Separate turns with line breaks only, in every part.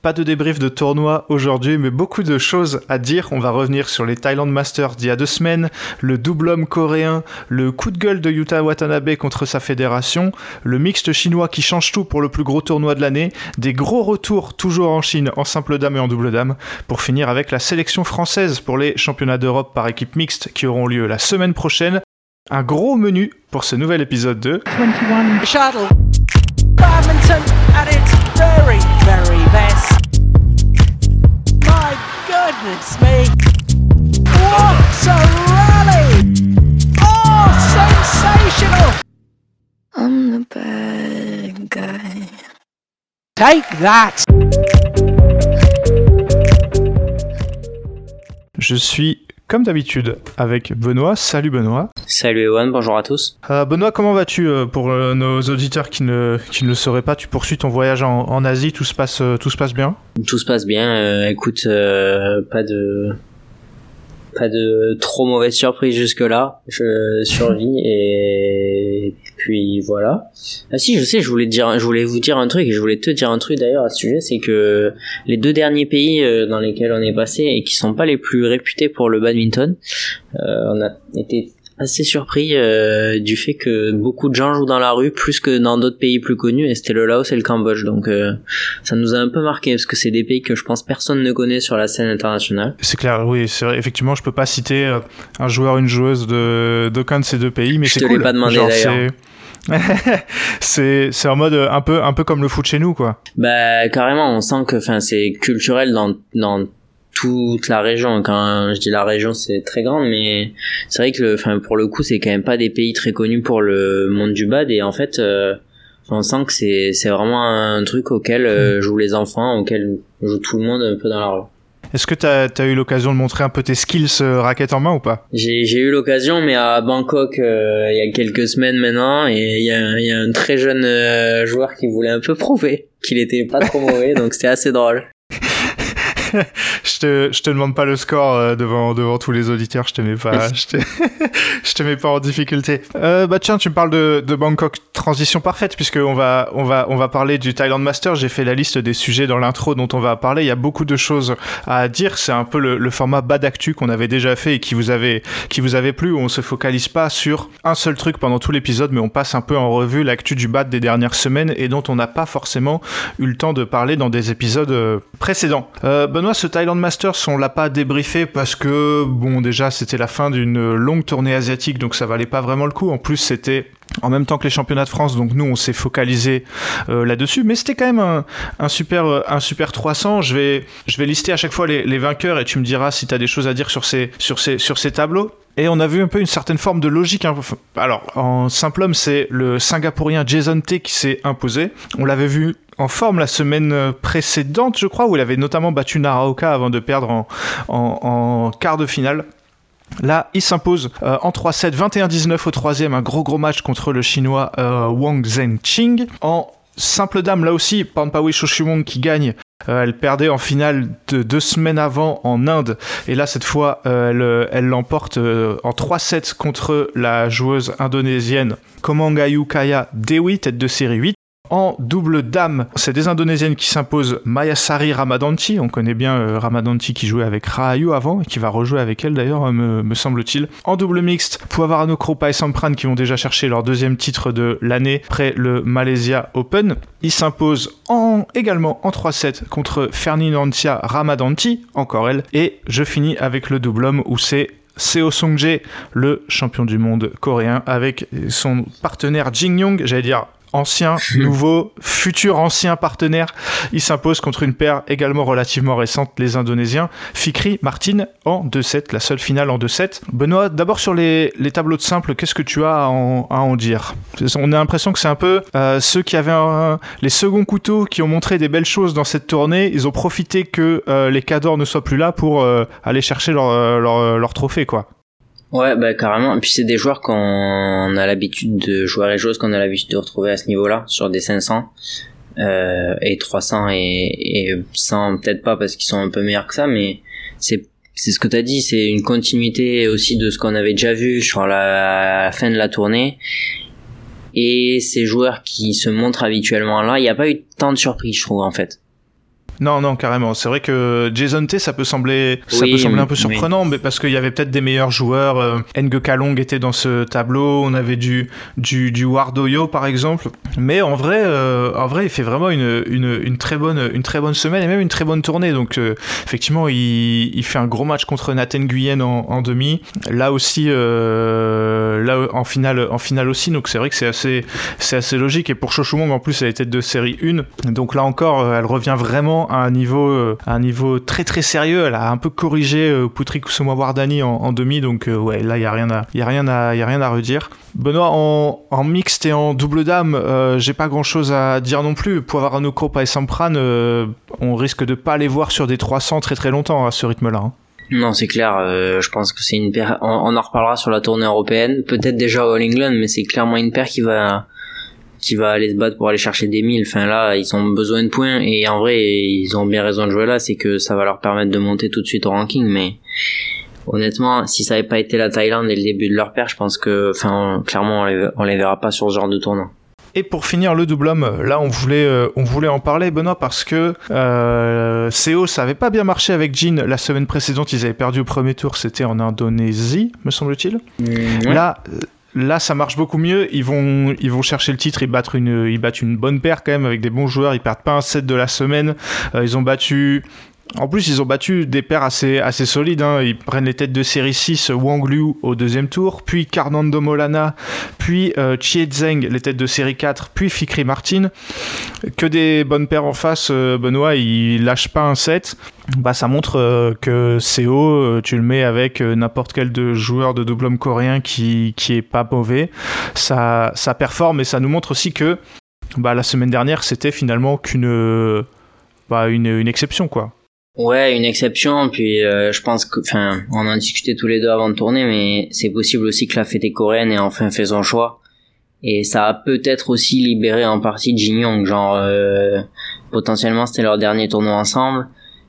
Pas de débrief de tournoi aujourd'hui, mais beaucoup de choses à dire. On va revenir sur les Thailand Masters d'il y a 2 semaines, le double homme coréen, le coup de gueule de Yuta Watanabe contre sa fédération, le mixte chinois qui change tout pour le plus gros tournoi de l'année, des gros retours toujours en Chine en simple dame et en double dame, pour finir avec la sélection française pour les championnats d'Europe par équipe mixte qui auront lieu la semaine prochaine. Un gros menu pour ce nouvel épisode de
21 Shuttle Badminton at its very, very best. My goodness me. What a rally! Oh, sensational!
I'm the bad guy.
Take that!
Je suis comme d'habitude avec Benoît. Salut Benoît.
Salut Ewan, bonjour à tous.
Benoît, comment vas-tu pour nos auditeurs qui ne le sauraient pas? Tu poursuis ton voyage en Asie, tout se passe bien?
Tout se passe bien, écoute, pas de trop mauvaise surprise jusque-là, je survis et puis voilà. Ah si, je sais, je voulais vous dire un truc et je voulais te dire un truc d'ailleurs à ce sujet, c'est que les 2 derniers pays dans lesquels on est passé et qui sont pas les plus réputés pour le badminton, on a été assez surpris du fait que beaucoup de gens jouent dans la rue plus que dans d'autres pays plus connus, et c'était le Laos et le Cambodge, donc ça nous a un peu marqué parce que c'est des pays que je pense personne ne connaît sur la scène internationale.
C'est clair, oui, c'est vrai, effectivement je peux pas citer un joueur, une joueuse d'aucun de ces 2 pays, mais c'est cool.
Je te l'ai pas demandé d'ailleurs.
c'est en mode un peu comme le foot chez nous, quoi.
Bah carrément, on sent que c'est culturel dans toute la région. Quand je dis la région, c'est très grand, mais c'est vrai que pour le coup, c'est quand même pas des pays très connus pour le monde du bad, et en fait on sent que c'est vraiment un truc auquel jouent les enfants, auquel joue tout le monde un peu dans la rue.
Est-ce que t'as eu l'occasion de montrer un peu tes skills raquette en main ou pas?
J'ai eu l'occasion, mais à Bangkok il y a quelques semaines maintenant, et il y a un très jeune joueur qui voulait un peu prouver qu'il était pas trop mauvais, donc c'était assez drôle.
Je te demande pas le score devant tous les auditeurs, je te mets pas en difficulté. Bah tiens, tu me parles de Bangkok, transition parfaite, puisque on va parler du Thailand Masters. J'ai fait la liste des sujets dans l'intro dont on va parler. Il y a beaucoup de choses à dire. C'est un peu le format bad actu qu'on avait déjà fait et qui vous avait plu, où on se focalise pas sur un seul truc pendant tout l'épisode, mais on passe un peu en revue l'actu du bad des dernières semaines et dont on n'a pas forcément eu le temps de parler dans des épisodes précédents. Benoît, ce Thailand Masters, on l'a pas débriefé parce que, bon, déjà, c'était la fin d'une longue tournée asiatique, donc ça valait pas vraiment le coup. En plus, c'était en même temps que les championnats de France, donc nous, on s'est focalisé là-dessus. Mais c'était quand même un super 300. Je vais lister à chaque fois les vainqueurs et tu me diras si t'as des choses à dire sur ces tableaux. Et on a vu un peu une certaine forme de logique. Alors, en simple homme, c'est le Singapourien Jason Tay qui s'est imposé. On l'avait vu en forme la semaine précédente, je crois, où il avait notamment battu Naraoka avant de perdre en quart de finale. Là, il s'impose en 3-7, 21-19 au troisième, un gros match contre le chinois Wang Zhenqing. En simple dame, là aussi, Pampawi Choshimong qui gagne. Elle perdait en finale de 2 semaines avant en Inde, et là cette fois elle l'emporte en 3-7 contre la joueuse indonésienne Komangayu Kaya Dewi, tête de série 8. En double dame, c'est des Indonésiennes qui s'imposent Mayasari Ramadanti. On connaît bien Ramadanti qui jouait avec Rahayu avant et qui va rejouer avec elle d'ailleurs, me semble-t-il. En double mixte, Puavarano Krupa et Sampran qui vont déjà chercher leur 2e titre de l'année après le Malaysia Open. Ils s'imposent également en 3-7 contre Ferdinandia Ramadanti, encore elle. Et je finis avec le double homme où c'est Seo Sung-jae, le champion du monde coréen, avec son partenaire Jin Young, j'allais dire ancien, nouveau, futur ancien partenaire. Il s'impose contre une paire également relativement récente, les Indonésiens, Fikri Martin en 2-7, la seule finale en 2-7. Benoît, d'abord sur les tableaux de simple, qu'est-ce que tu as à en dire? On a l'impression que c'est un peu ceux qui avaient les seconds couteaux qui ont montré des belles choses dans cette tournée, ils ont profité que les cadors ne soient plus là pour aller chercher leur trophée, quoi.
Ouais, bah carrément. Et puis c'est des joueurs qu'on a l'habitude de joueurs et joueuses qu'on a l'habitude de retrouver à ce niveau-là, sur des 500 et 300 et 100 peut-être pas parce qu'ils sont un peu meilleurs que ça, mais c'est ce que t'as dit, c'est une continuité aussi de ce qu'on avait déjà vu sur la fin de la tournée. Et ces joueurs qui se montrent habituellement là, il n'y a pas eu tant de surprises, je trouve, en fait.
Non, carrément. C'est vrai que Jason Tay, ça peut sembler un peu surprenant, mais parce qu'il y avait peut-être des meilleurs joueurs. Nge Kalong était dans ce tableau. On avait du Wardoyo, par exemple. Mais en vrai, il fait vraiment une très bonne semaine et même une très bonne tournée. Donc, effectivement, il fait un gros match contre Nathan Nguyen en demi. Là aussi, en finale aussi. Donc, c'est vrai que c'est assez logique. Et pour Cho Choo Mong, en plus, elle était de série 1. Donc là encore, elle revient vraiment à un niveau très très sérieux. Elle a un peu corrigé Putri Kusuma Wardani en demi. Donc ouais, là, il y a rien à redire. Benoît, en mixte et en double dame, j'ai pas grand chose à dire non plus. Poivarano Krupa et Sampran, on risque de pas les voir sur des 300 très très longtemps à ce rythme-là. Hein.
Non, c'est clair, je pense que c'est une paire, on en reparlera sur la tournée européenne, peut-être déjà au All England, mais c'est clairement une paire qui va aller se battre pour aller chercher des 1000. Enfin là, ils ont besoin de points, et en vrai, ils ont bien raison de jouer là, c'est que ça va leur permettre de monter tout de suite au ranking, mais honnêtement, si ça avait pas été la Thaïlande et le début de leur paire, je pense que, clairement, on les verra pas sur ce genre de tournoi.
Et pour finir le double homme, là on voulait en parler, Benoît, parce que CO, ça avait pas bien marché avec Jin la semaine précédente. Ils avaient perdu au premier tour, c'était en Indonésie, me semble-t-il. Ouais. Là, ça marche beaucoup mieux. Ils vont chercher le titre. Ils battent une bonne paire quand même avec des bons joueurs. Ils perdent pas un set de la semaine. En plus, ils ont battu des paires assez solides. Hein. Ils prennent les têtes de série 6, Wang Liu au deuxième tour, puis Karnando Molana, puis Chie Zheng, les têtes de série 4, puis Fikri Martin. Que des bonnes paires en face, Benoît. Ils lâchent pas un set. Bah, ça montre que CO, tu le mets avec n'importe quel joueur de double homme coréen qui est pas mauvais. Ça performe, et ça nous montre aussi que la semaine dernière, c'était finalement qu'une exception, quoi.
Ouais, une exception, puis je pense que, on en discutait tous les deux avant de tourner, mais c'est possible aussi que la fédé coréenne ait enfin fait son choix, et ça a peut-être aussi libéré en partie Jin Young, potentiellement c'était leur dernier tournoi ensemble,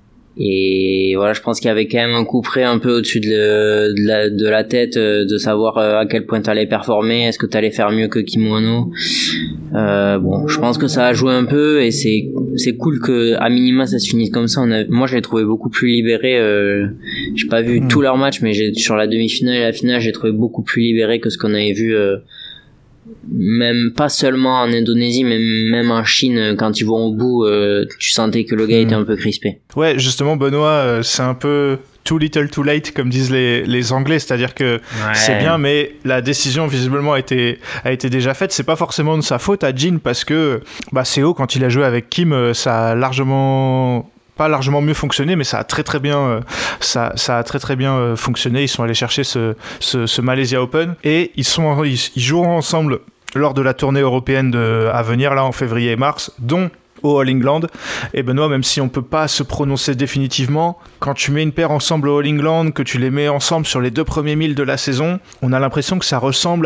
et voilà, je pense qu'il y avait quand même un coup près un peu au-dessus de la tête, de savoir à quel point t'allais performer, est-ce que t'allais faire mieux que Kim Won-ho. Je pense que ça a joué un peu, et c'est cool que à minima ça se finisse comme ça. Moi je l'ai trouvé beaucoup plus libéré, j'ai pas vu tous leurs matchs, mais sur la demi-finale et la finale, j'ai trouvé beaucoup plus libéré que ce qu'on avait vu, même pas seulement en Indonésie, mais même en Chine, quand ils vont au bout, tu sentais que le gars était un peu crispé.
Ouais, justement, Benoît, c'est un peu too little too late, comme disent les Anglais, c'est-à-dire que c'est bien, mais la décision visiblement a été déjà faite. C'est pas forcément de sa faute à Jin, parce que CO, quand il a joué avec Kim, ça a pas largement mieux fonctionné, mais ça a très très bien fonctionné. Ils sont allés chercher ce Malaysia Open, et ils joueront ensemble lors de la tournée européenne à venir là en février et mars, dont au All England. Et Benoît, même si on peut pas se prononcer définitivement, quand tu mets une paire ensemble au All England, que tu les mets ensemble sur les 2 premiers 1000 de la saison, on a l'impression que ça ressemble à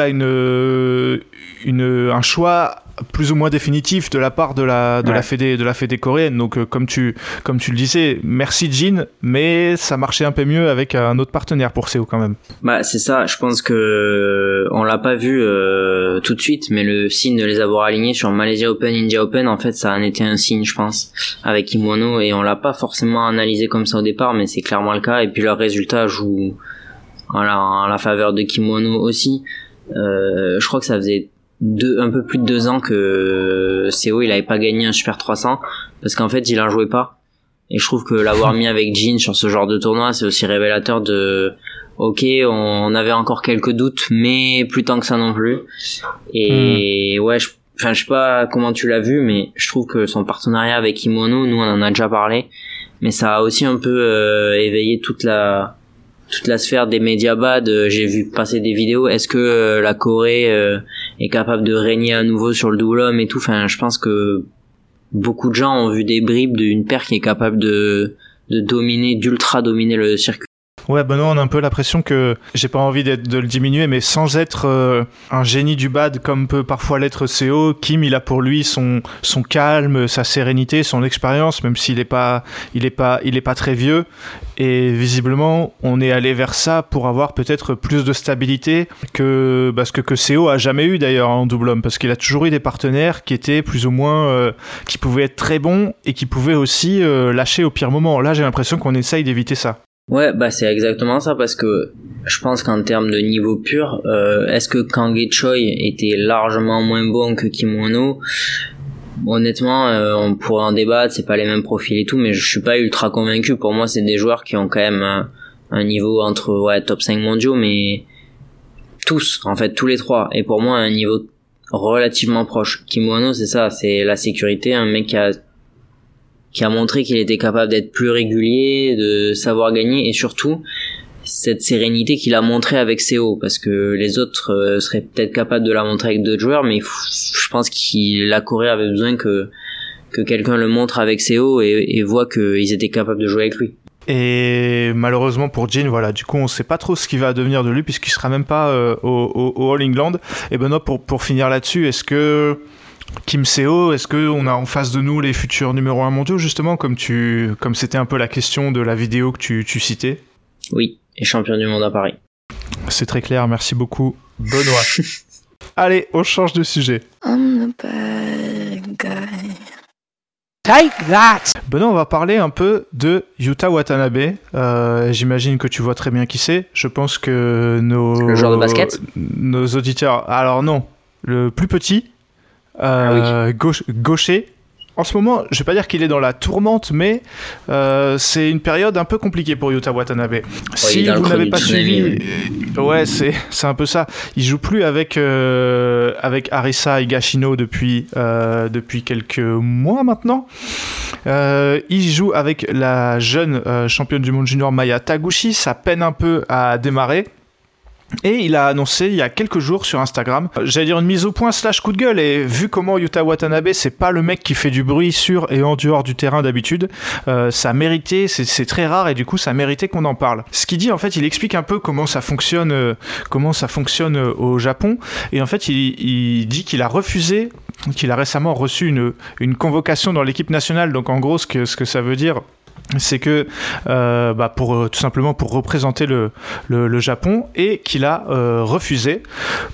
un choix plus ou moins définitif de la part de la fédé coréenne. Donc comme tu le disais, merci Jin, mais ça marchait un peu mieux avec un autre partenaire pour CO quand même.
C'est ça, je pense que on l'a pas vu tout de suite, mais le signe de les avoir alignés sur Malaysia Open, India Open, en fait ça en était un signe, je pense, avec Kim Won-ho, et on l'a pas forcément analysé comme ça au départ, mais c'est clairement le cas. Et puis leur résultat joue en la faveur de Kim Won-ho aussi. Je crois que ça faisait un peu plus de 2 ans que CO il avait pas gagné un Super 300, parce qu'en fait il en jouait pas, et je trouve que l'avoir mis avec Jin sur ce genre de tournoi, c'est aussi révélateur de on avait encore quelques doutes, mais plus tant que ça non plus. Et ouais, je sais pas comment tu l'as vu, mais je trouve que son partenariat avec Kim Won-ho, nous on en a déjà parlé, mais ça a aussi un peu éveillé toute la sphère des médias bad. J'ai vu passer des vidéos. Est-ce que la Corée est capable de régner à nouveau sur le double homme et tout? Je pense que beaucoup de gens ont vu des bribes d'une paire qui est capable de dominer, d'ultra dominer le circuit.
Ouais, Benoît, on a un peu l'impression que, j'ai pas envie de le diminuer, mais sans être un génie du bad comme peut parfois l'être CO, Kim, il a pour lui son calme, sa sérénité, son expérience, même s'il est pas très vieux. Et visiblement, on est allé vers ça pour avoir peut-être plus de stabilité que CO a jamais eu d'ailleurs en double homme, parce qu'il a toujours eu des partenaires qui étaient plus ou moins, qui pouvaient être très bons et qui pouvaient aussi lâcher au pire moment. Là, j'ai l'impression qu'on essaye d'éviter ça.
Ouais, bah c'est exactement ça, parce que je pense qu'en termes de niveau pur, est-ce que Kang Choi était largement moins bon que Kim Won-ho? Honnêtement, on pourrait en débattre, c'est pas les mêmes profils et tout, mais je suis pas ultra convaincu. Pour moi, c'est des joueurs qui ont quand même un niveau entre top 5 mondiaux, mais tous, en fait, tous les trois. Et pour moi, un niveau relativement proche. Kim Won-ho, c'est ça, c'est la sécurité, un mec qui a montré qu'il était capable d'être plus régulier, de savoir gagner, et surtout cette sérénité qu'il a montré avec CO, parce que les autres seraient peut-être capables de la montrer avec d'autres joueurs, mais je pense que la Corée avait besoin que quelqu'un le montre avec CO et voit qu'ils étaient capables de jouer avec lui.
Et malheureusement pour Jin, voilà, du coup on sait pas trop ce qui va devenir de lui puisqu'il sera même pas au All England. Et Benoît, pour finir là-dessus, est-ce que Kim Seo, est-ce qu'on a en face de nous les futurs numéro 1 mondiaux, justement, comme c'était un peu la question de la vidéo que tu citais?
Oui, et champion du monde à Paris.
C'est très clair, merci beaucoup, Benoît. Allez, on change de sujet.
I'm the bad guy.
Take that!
Benoît, on va parler un peu de Yuta Watanabe. J'imagine que tu vois très bien qui c'est. Je pense que
le joueur de basket,
nos auditeurs... Alors non, le plus petit, gaucher. En ce moment, je vais pas dire qu'il est dans la tourmente, mais c'est une période un peu compliquée pour Yuta Watanabe. Si vous n'avez pas suivi, ouais, c'est un peu ça. Il joue plus avec Arisa Higashino depuis quelques mois maintenant. Il joue avec la jeune championne du monde junior Maya Taguchi. Ça peine un peu à démarrer. Et il a annoncé il y a quelques jours sur Instagram, j'allais dire une mise au point / coup de gueule, et vu comment Yuta Watanabe, c'est pas le mec qui fait du bruit sur et en dehors du terrain d'habitude, ça méritait, c'est très rare et du coup ça méritait qu'on en parle. Ce qu'il dit, en fait, il explique un peu comment ça fonctionne au Japon, et en fait il dit qu'il a récemment reçu une convocation dans l'équipe nationale. Donc en gros ce que ça veut dire, c'est que tout simplement pour représenter le Japon, et qu'il a refusé. Pourquoi ?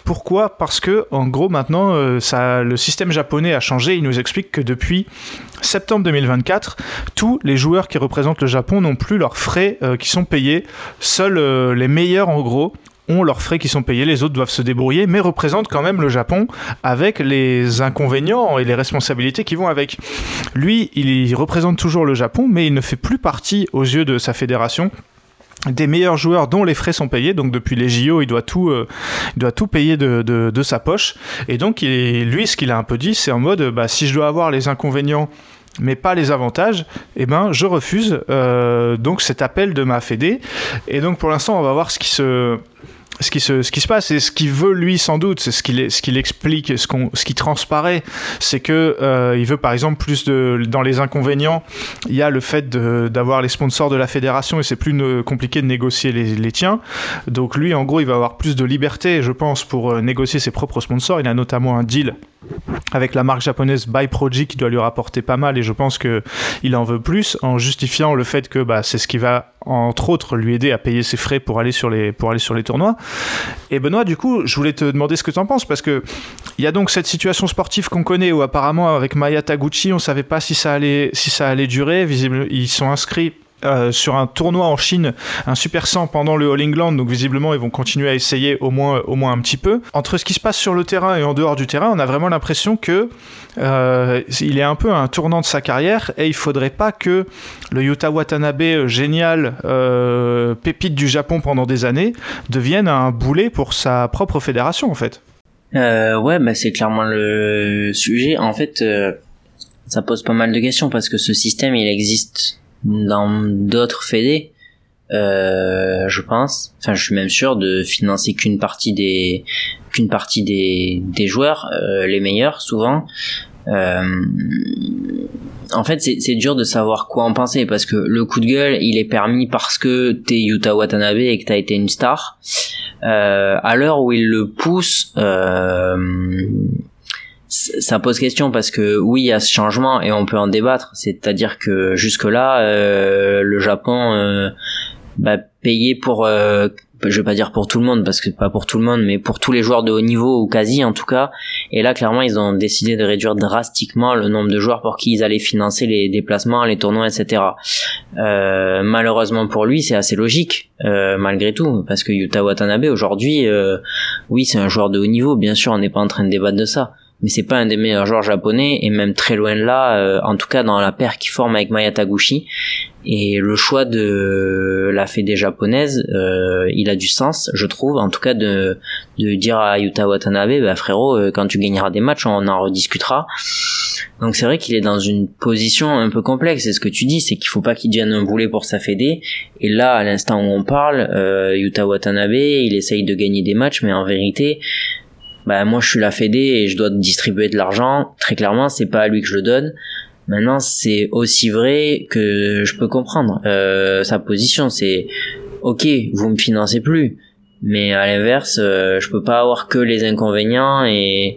Parce que en gros maintenant le système japonais a changé. Il nous explique que depuis septembre 2024, tous les joueurs qui représentent le Japon n'ont plus leurs frais qui sont payés. Seuls les meilleurs, en gros, ont leurs frais qui sont payés, les autres doivent se débrouiller, mais représentent quand même le Japon avec les inconvénients et les responsabilités qui vont avec. Lui, il représente toujours le Japon, mais il ne fait plus partie, aux yeux de sa fédération, des meilleurs joueurs dont les frais sont payés. Donc depuis les JO, il doit tout payer de sa poche. Et donc lui, ce qu'il a un peu dit, c'est en mode, si je dois avoir les inconvénients mais pas les avantages, je refuse donc cet appel de ma fédé. Et donc pour l'instant, on va voir ce qui se passe, et ce qu'il veut lui sans doute, c'est ce qu'il explique, ce qui transparaît, c'est que il veut par exemple plus dans les inconvénients, il y a le fait d'avoir les sponsors de la fédération, et c'est plus compliqué de négocier les tiens. Donc lui, en gros, il va avoir plus de liberté, je pense, pour négocier ses propres sponsors. Il a notamment un deal avec la marque japonaise Byproji qui doit lui rapporter pas mal, et je pense que il en veut plus, en justifiant le fait que c'est ce qui va entre autres lui aider à payer ses frais pour aller sur les tournois. Et Benoît, du coup, je voulais te demander ce que tu en penses, parce que il y a donc cette situation sportive qu'on connaît où apparemment avec Maya Taguchi, on savait pas si ça allait durer. Visiblement, ils sont inscrits sur un tournoi en Chine, un Super 100 pendant le All England, donc visiblement ils vont continuer à essayer au moins un petit peu. Entre ce qui se passe sur le terrain et en dehors du terrain, on a vraiment l'impression que il est un peu à un tournant de sa carrière, et il faudrait pas que le Yuta Watanabe génial, pépite du Japon pendant des années, devienne un boulet pour sa propre fédération, en fait.
C'est clairement le sujet. En fait, ça pose pas mal de questions, parce que ce système, il existe dans d'autres fédés, je pense, je suis même sûr, de financer qu'une partie des joueurs, les meilleurs souvent. en fait, c'est dur de savoir quoi en penser parce que le coup de gueule, il est permis parce que t'es Yuta Watanabe et que t'as été une star. À l'heure où il le pousse, ça pose question parce que oui, il y a ce changement et on peut en débattre. C'est-à-dire que jusque-là, le Japon payait pour, je vais pas dire pour tout le monde parce que pas pour tout le monde, mais pour tous les joueurs de haut niveau ou quasi en tout cas. Et là, clairement, ils ont décidé de réduire drastiquement le nombre de joueurs pour qui ils allaient financer les déplacements, les tournois, etc. Malheureusement pour lui, c'est assez logique malgré tout parce que Yuta Watanabe aujourd'hui, oui, c'est un joueur de haut niveau. Bien sûr, on n'est pas en train de débattre de ça. Mais c'est pas un des meilleurs joueurs japonais et même très loin de là, en tout cas dans la paire qu'il forme avec Maya Taguchi. Et le choix de la fédé japonaise, il a du sens, je trouve, en tout cas de dire à Yuta Watanabe, frérot, quand tu gagneras des matchs, on en rediscutera. Donc c'est vrai qu'il est dans une position un peu complexe. C'est ce que tu dis, c'est qu'il faut pas qu'il devienne un boulet pour sa fédé. Et là, à l'instant où on parle, Yuta Watanabe, il essaye de gagner des matchs, mais en vérité, moi je suis la fédé et je dois distribuer de l'argent. Très clairement, c'est pas à lui que je le donne. Maintenant, c'est aussi vrai que je peux comprendre sa position. C'est ok, vous me financez plus, mais à l'inverse, je peux pas avoir que les inconvénients et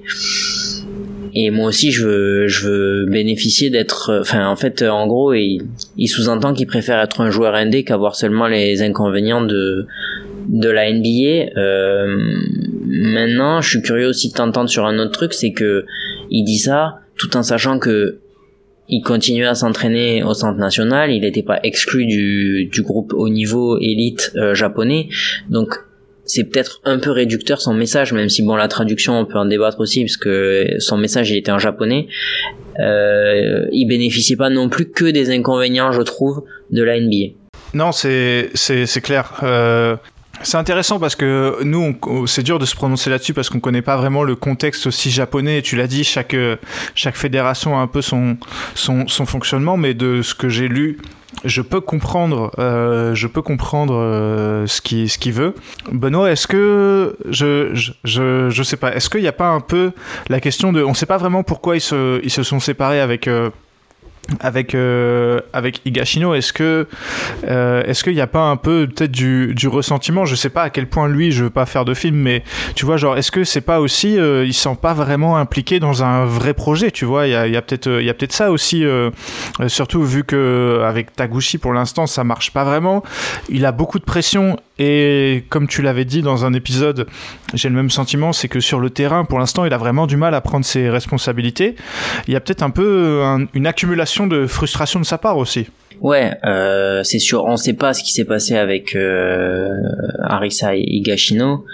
moi aussi je veux bénéficier d'être. Enfin, en fait, en gros, il sous-entend qu'il préfère être un joueur indé qu'avoir seulement les inconvénients de la NBA. Maintenant, je suis curieux aussi de t'entendre sur un autre truc, c'est que il dit ça tout en sachant que il continuait à s'entraîner au centre national, il n'était pas exclu du groupe haut niveau élite japonais, donc c'est peut-être un peu réducteur son message, même si la traduction on peut en débattre aussi parce que son message il était en japonais. Il bénéficiait pas non plus que des inconvénients, je trouve, de la NBA.
Non, c'est clair. C'est intéressant parce que nous, c'est dur de se prononcer là-dessus parce qu'on connaît pas vraiment le contexte aussi japonais. Et tu l'as dit, chaque fédération a un peu son fonctionnement, mais de ce que j'ai lu, je peux comprendre ce qu'il veut. Benoît, est-ce que je sais pas, est-ce qu'il n'y a pas un peu la question de, on sait pas vraiment pourquoi ils se sont séparés avec Higashino, est-ce qu'il n'y a pas un peu peut-être du ressentiment? Je sais pas à quel point lui, je veux pas faire de film, mais tu vois, genre, est-ce que c'est pas aussi il se sent pas vraiment impliqué dans un vrai projet, tu vois? Il y a peut-être ça aussi, surtout vu que avec Taguchi pour l'instant ça marche pas vraiment. Il a beaucoup de pression et comme tu l'avais dit dans un épisode, j'ai le même sentiment, c'est que sur le terrain pour l'instant il a vraiment du mal à prendre ses responsabilités. Il y a peut-être un peu une accumulation de frustration de sa part aussi.
Ouais, c'est sûr. On sait pas ce qui s'est passé avec Arisa Higashino.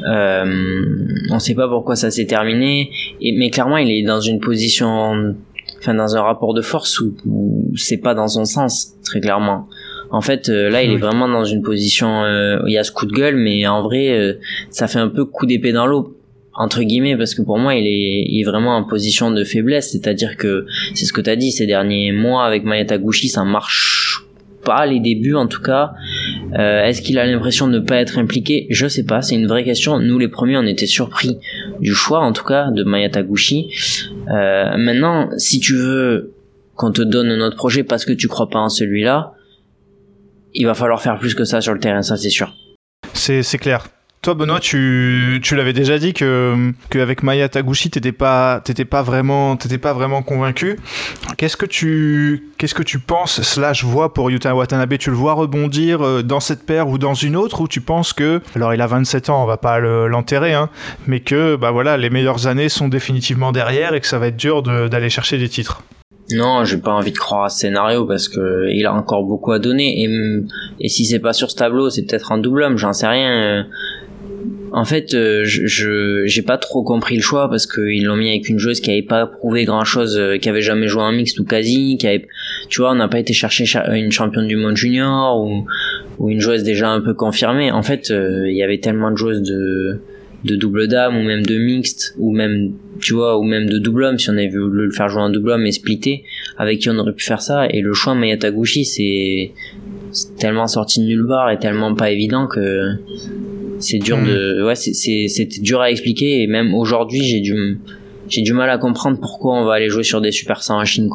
On sait pas pourquoi ça s'est terminé. Mais clairement, il est dans une position, dans un rapport de force où c'est pas dans son sens, très clairement. En fait, là, il est vraiment dans une position. Il y a ce coup de gueule, mais en vrai, ça fait un peu coup d'épée dans l'eau, entre guillemets, parce que pour moi il est vraiment en position de faiblesse, c'est-à-dire que c'est ce que t'as dit, ces derniers mois avec Maya Taguchi ça marche pas, les débuts en tout cas. Est-ce qu'il a l'impression de ne pas être impliqué? Je sais pas, c'est une vraie question. Nous les premiers on était surpris du choix en tout cas de Maya Taguchi. Maintenant si tu veux qu'on te donne notre projet parce que tu crois pas en celui-là, il va falloir faire plus que ça sur le terrain, ça c'est sûr.
C'est clair. Toi, Benoît, tu l'avais déjà dit qu'avec Maya Taguchi, t'étais pas vraiment convaincu. Qu'est-ce que tu penses / vois pour Yuta Watanabe? Tu le vois rebondir dans cette paire ou dans une autre, ou tu penses que, alors il a 27 ans, on va pas l'enterrer, hein, mais que les meilleures années sont définitivement derrière et que ça va être dur d'aller chercher des titres?
Non, j'ai pas envie de croire à ce scénario parce que il a encore beaucoup à donner et si c'est pas sur ce tableau, c'est peut-être en double homme, j'en sais rien. En fait, j'ai pas trop compris le choix parce qu'ils l'ont mis avec une joueuse qui avait pas prouvé grand chose, qui avait jamais joué en mixte ou quasi, tu vois, on n'a pas été chercher une championne du monde junior ou une joueuse déjà un peu confirmée. En fait, il y avait tellement de joueuses de double dame ou même de mixte ou même, tu vois, ou même de double homme si on avait voulu le faire jouer en double homme et splitter, avec qui on aurait pu faire ça. Et le choix Maya Taguchi, c'est tellement sorti de nulle part et tellement pas évident que c'est dur c'était dur à expliquer, et même aujourd'hui j'ai du mal à comprendre pourquoi on va aller jouer sur des Super 100 en Chine, quoi.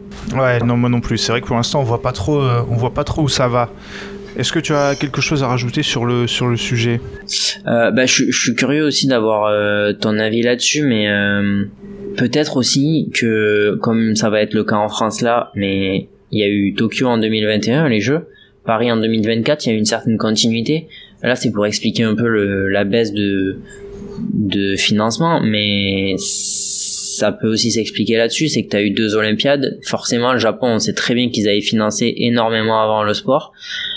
Ouais, non, moi non plus. C'est vrai que pour l'instant, on voit pas trop où ça va. Est-ce que tu as quelque chose à rajouter sur le sujet ?
Je suis curieux aussi d'avoir ton avis là-dessus, mais peut-être aussi que, comme ça va être le cas en France là, mais il y a eu Tokyo en 2021, les Jeux, Paris en 2024, il y a eu une certaine continuité. Là, c'est pour expliquer un peu la baisse de financement, mais ça peut aussi s'expliquer là-dessus, c'est que tu as eu 2 Olympiades. Forcément, le Japon, on sait très bien qu'ils avaient financé énormément avant le sport.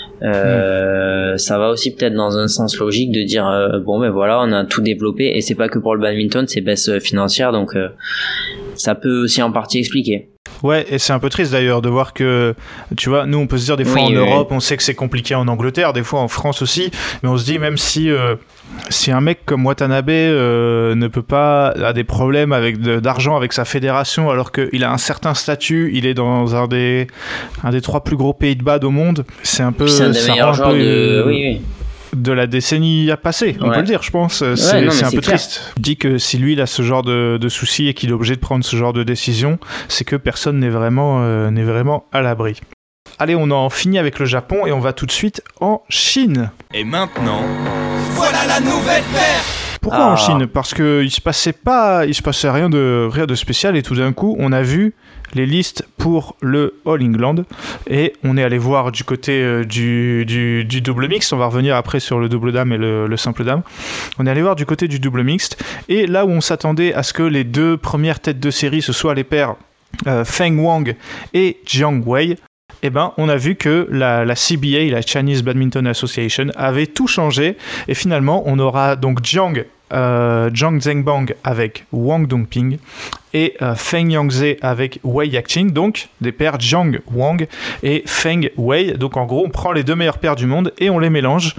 Ça va aussi peut-être dans un sens logique de dire voilà, on a tout développé, et c'est pas que pour le badminton, c'est baisse financière, donc ça peut aussi en partie expliquer.
Ouais, et c'est un peu triste d'ailleurs de voir que, tu vois, nous on peut se dire des fois en Europe, on sait que c'est compliqué en Angleterre, des fois en France aussi, mais on se dit même si un mec comme Watanabe ne peut pas, a des problèmes d'argent avec sa fédération alors qu'il a un certain statut, il est dans un des 3 plus gros pays de bad au monde, c'est un peu...
C'est un des meilleurs joueurs
de la décennie à passer, on peut le dire, je pense. C'est un peu
clair.
triste. Je dis que si lui il a ce genre de soucis et qu'il est obligé de prendre ce genre de décision, c'est que personne n'est vraiment à l'abri. Allez, on en finit avec le Japon et on va tout de suite en Chine.
Et maintenant, voilà la nouvelle paire.
Pourquoi en Chine ? Parce que il se passait rien de spécial, et tout d'un coup on a vu les listes pour le All England et on est allé voir du côté du double mixte. On va revenir après sur le double dame et le simple dame. On est allé voir du côté du double mixte, et là où on s'attendait à ce que les 2 premières têtes de série ce soient les paires Feng Wang et Jiang Wei, eh ben, on a vu que la CBA, la Chinese Badminton Association, avait tout changé, et finalement on aura donc Zhang Zhengbang avec Wang Dongping et Feng Yangze avec Wei Yakqing, donc des paires Zhang Wang et Feng Wei. Donc en gros on prend les 2 meilleures paires du monde et on les mélange.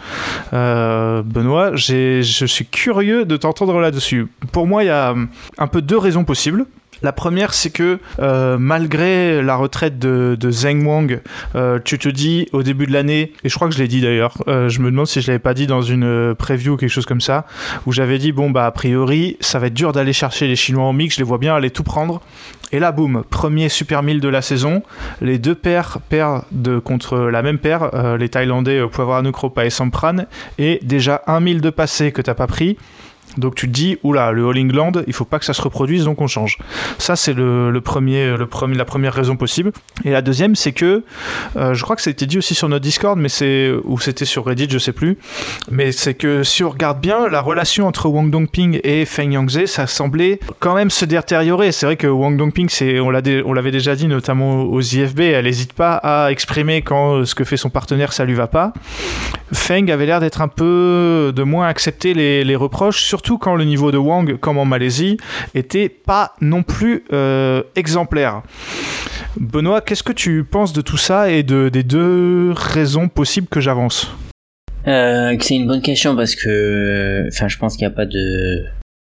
Benoît, je suis curieux de t'entendre là-dessus. Pour moi il y a un peu 2 raisons possibles. La première, c'est que malgré la retraite de Zheng Wang, tu te dis au début de l'année, et je crois que je l'ai dit d'ailleurs, je me demande si je l'avais pas dit dans une preview ou quelque chose comme ça, où j'avais dit a priori ça va être dur d'aller chercher les Chinois en mix, je les vois bien aller tout prendre. Et là, boum, premier Super 1000 de la saison, les 2 paires perdent contre la même paire, les Thaïlandais Poivaranukropa et Sampran, et déjà 1000 de passé que t'as pas pris. Donc tu te dis, oula, le All England, il faut pas que ça se reproduise, donc on change. Ça, c'est la première raison possible. Et la deuxième, c'est que, je crois que ça a été dit aussi sur notre Discord, ou c'était sur Reddit, je sais plus, mais c'est que si on regarde bien, la relation entre Wang Dongping et Feng Yangze, ça semblait quand même se détériorer. C'est vrai que Wang Dongping, on l'avait déjà dit, notamment aux IFB, elle n'hésite pas à exprimer quand ce que fait son partenaire, ça lui va pas. Feng avait l'air d'être un peu de moins accepter les reproches, surtout quand le niveau de Wang, comme en Malaisie, était pas non plus exemplaire. Benoît, qu'est-ce que tu penses de tout ça et des 2 raisons possibles que j'avance ?
C'est une bonne question, parce que je pense qu'il n'y a pas de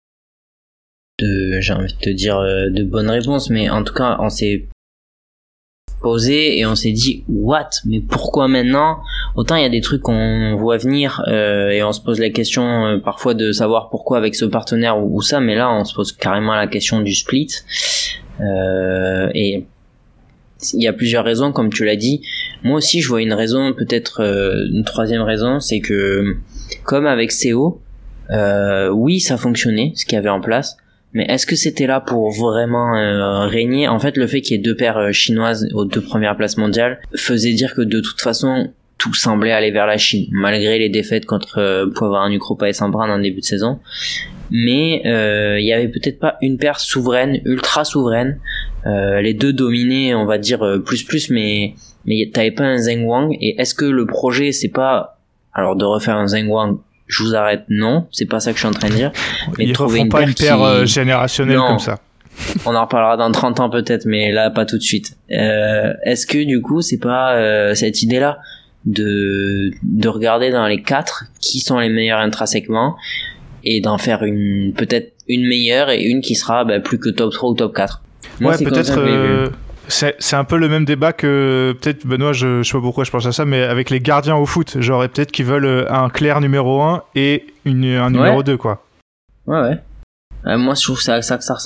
j'ai envie de te dire de bonne réponse, mais en tout cas on s'est posé et on s'est dit what, mais pourquoi maintenant? Autant il y a des trucs qu'on voit venir et on se pose la question parfois de savoir pourquoi avec ce partenaire ou ça, mais là on se pose carrément la question du split, et il y a plusieurs raisons comme tu l'as dit. Moi aussi je vois une raison, peut-être une 3e raison, c'est que comme avec CO, oui ça fonctionnait ce qu'il y avait en place, mais est-ce que c'était là pour vraiment régner? En fait, le fait qu'il y ait 2 paires chinoises aux 2 premières places mondiales faisait dire que de toute façon tout semblait aller vers la Chine, malgré les défaites contre Poivaranukropa et Sampran en début de saison. Mais il y avait peut-être pas une paire souveraine, ultra souveraine. Les 2 dominaient, on va dire plus, mais t'avais pas un Zheng Wang. Et est-ce que le projet c'est pas alors de refaire un Zheng Wang? Je vous arrête, non, c'est pas ça que je suis en train de dire. Mais
ils refont pas une paire générationnelle comme ça.
On en reparlera dans 30 ans peut-être, mais là pas tout de suite. Est-ce que du coup c'est pas cette idée-là de regarder dans les 4 qui sont les meilleurs intrinsèquement et d'en faire peut-être une meilleure et une qui sera plus que top 3 ou top 4. Moi,
ouais, peut-être c'est un peu le même débat que peut-être Benoît, je sais pas pourquoi je pense à ça, mais avec les gardiens au foot, genre peut-être qu'ils veulent un clair numéro 1 et un numéro 2 quoi.
Ouais. Moi je trouve que c'est à ça que ça ressemble.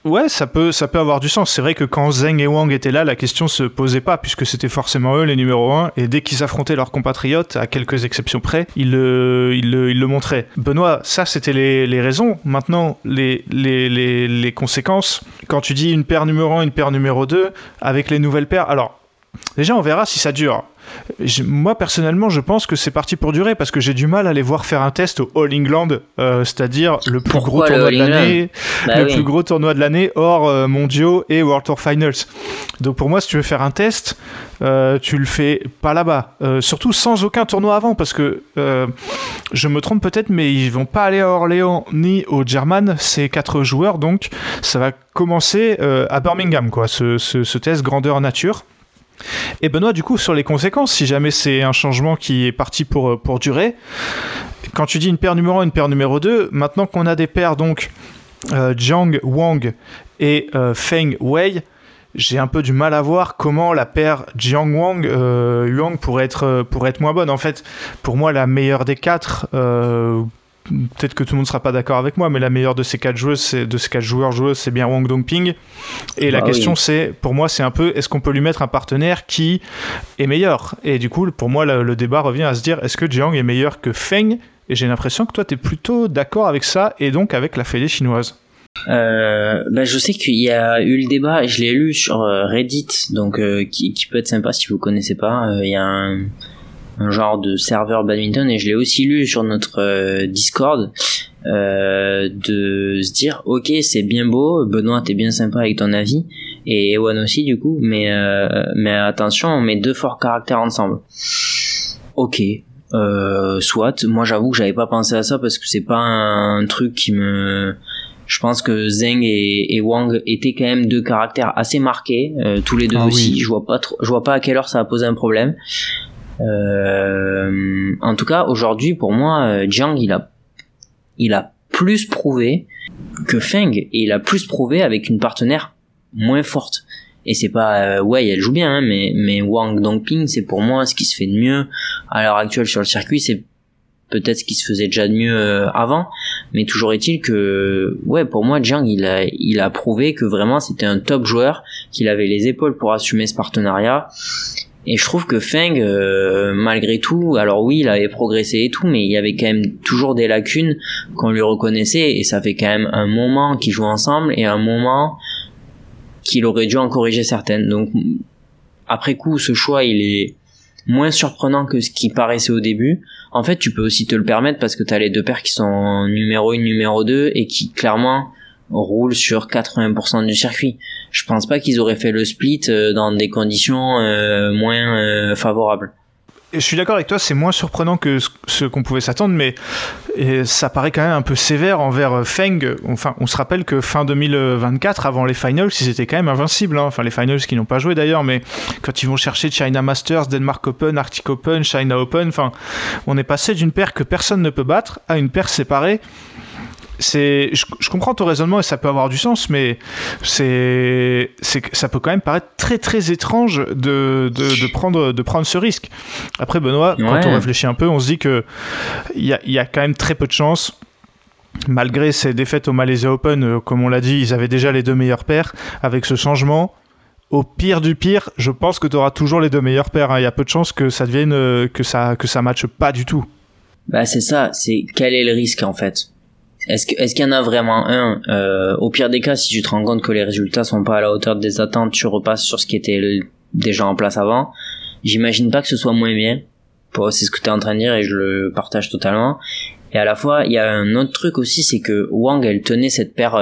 Ouais, ça peut avoir du sens. C'est vrai que quand Zheng et Wang étaient là, la question se posait pas, puisque c'était forcément eux les numéros 1, et dès qu'ils affrontaient leurs compatriotes, à quelques exceptions près, ils le montraient. Benoît, ça c'était les raisons. Maintenant, les conséquences, quand tu dis une paire numéro 1, une paire numéro 2, avec les nouvelles paires, alors, déjà on verra si ça dure. Moi personnellement je pense que c'est parti pour durer parce que j'ai du mal à les voir faire un test au All England, c'est-à-dire le plus gros tournoi de l'année, plus gros tournoi de l'année hors mondiaux et World Tour Finals. Donc pour moi si tu veux faire un test, tu le fais pas là-bas, surtout sans aucun tournoi avant parce que je me trompe peut-être mais ils vont pas aller à Orléans ni au German ces 4 joueurs, donc ça va commencer à Birmingham quoi, ce test grandeur nature. Et Benoît, du coup, sur les conséquences, si jamais c'est un changement qui est parti pour durer, quand tu dis une paire numéro 1, une paire numéro 2, maintenant qu'on a des paires, donc Jiang Wang et Feng Wei, j'ai un peu du mal à voir comment la paire Jiang Wang Yuang pourrait être moins bonne. En fait, pour moi, la meilleure des 4, peut-être que tout le monde ne sera pas d'accord avec moi, mais la meilleure de ces 4 joueuses, c'est bien Wang Dongping. Et la question, c'est, pour moi, c'est un peu, est-ce qu'on peut lui mettre un partenaire qui est meilleur ? Et du coup, pour moi, le débat revient à se dire, est-ce que Jiang est meilleur que Feng ? Et j'ai l'impression que toi, tu es plutôt d'accord avec ça, et donc avec la fédé chinoise.
Je sais qu'il y a eu le débat, et je l'ai lu sur Reddit, donc qui peut être sympa si vous connaissez pas. Il y a un genre de serveur badminton et je l'ai aussi lu sur notre Discord, de se dire ok c'est bien beau, Benoît t'es bien sympa avec ton avis et Ewan aussi du coup, mais attention on met 2 forts caractères ensemble. Ok, soit, moi j'avoue que j'avais pas pensé à ça parce que c'est pas un truc qui me... Je pense que Zheng et Wang étaient quand même 2 caractères assez marqués, tous les deux aussi. Oui. Je vois pas à quelle heure ça a posé un problème. En tout cas aujourd'hui pour moi Jiang il a plus prouvé que Feng et il a plus prouvé avec une partenaire moins forte et c'est pas elle joue bien hein, mais Wang Dongping c'est pour moi ce qui se fait de mieux à l'heure actuelle sur le circuit, c'est peut-être ce qui se faisait déjà de mieux avant, mais toujours est-il que pour moi Jiang il a prouvé que vraiment c'était un top joueur, qu'il avait les épaules pour assumer ce partenariat. Et je trouve que Feng, malgré tout, alors oui, il avait progressé et tout, mais il y avait quand même toujours des lacunes qu'on lui reconnaissait, et ça fait quand même un moment qu'ils jouent ensemble, et un moment qu'il aurait dû en corriger certaines. Donc, après coup, ce choix, il est moins surprenant que ce qui paraissait au début. En fait, tu peux aussi te le permettre parce que t'as les 2 paires qui sont numéro 1, numéro 2, et qui, clairement, roule sur 80% du circuit. Je pense pas qu'ils auraient fait le split dans des conditions moins favorables.
Et je suis d'accord avec toi, c'est moins surprenant que ce qu'on pouvait s'attendre, mais ça paraît quand même un peu sévère envers Feng. Enfin, on se rappelle que fin 2024, avant les finals, ils étaient quand même invincibles. Hein. Enfin, les finals qui n'ont pas joué d'ailleurs, mais quand ils vont chercher China Masters, Denmark Open, Arctic Open, China Open, enfin, on est passé d'une paire que personne ne peut battre à une paire séparée. Je comprends ton raisonnement et ça peut avoir du sens, mais ça peut quand même paraître très très étrange de prendre ce risque. Après Benoît, quand on réfléchit un peu, on se dit que il y a quand même très peu de chance. Malgré ces défaites au Malaysia Open, comme on l'a dit, ils avaient déjà les 2 meilleures paires. Avec ce changement, au pire du pire, je pense que tu auras toujours les 2 meilleures paires. Il y a peu de chances que ça devienne que ça matche pas du tout.
Bah c'est ça, c'est quel est le risque en fait. Est-ce qu'il y en a vraiment un au pire des cas, si tu te rends compte que les résultats sont pas à la hauteur des attentes, tu repasses sur ce qui était déjà en place avant. J'imagine pas que ce soit moins bien. C'est ce que tu es en train de dire et je le partage totalement. Et à la fois, il y a un autre truc aussi, c'est que Wang, elle tenait cette paire,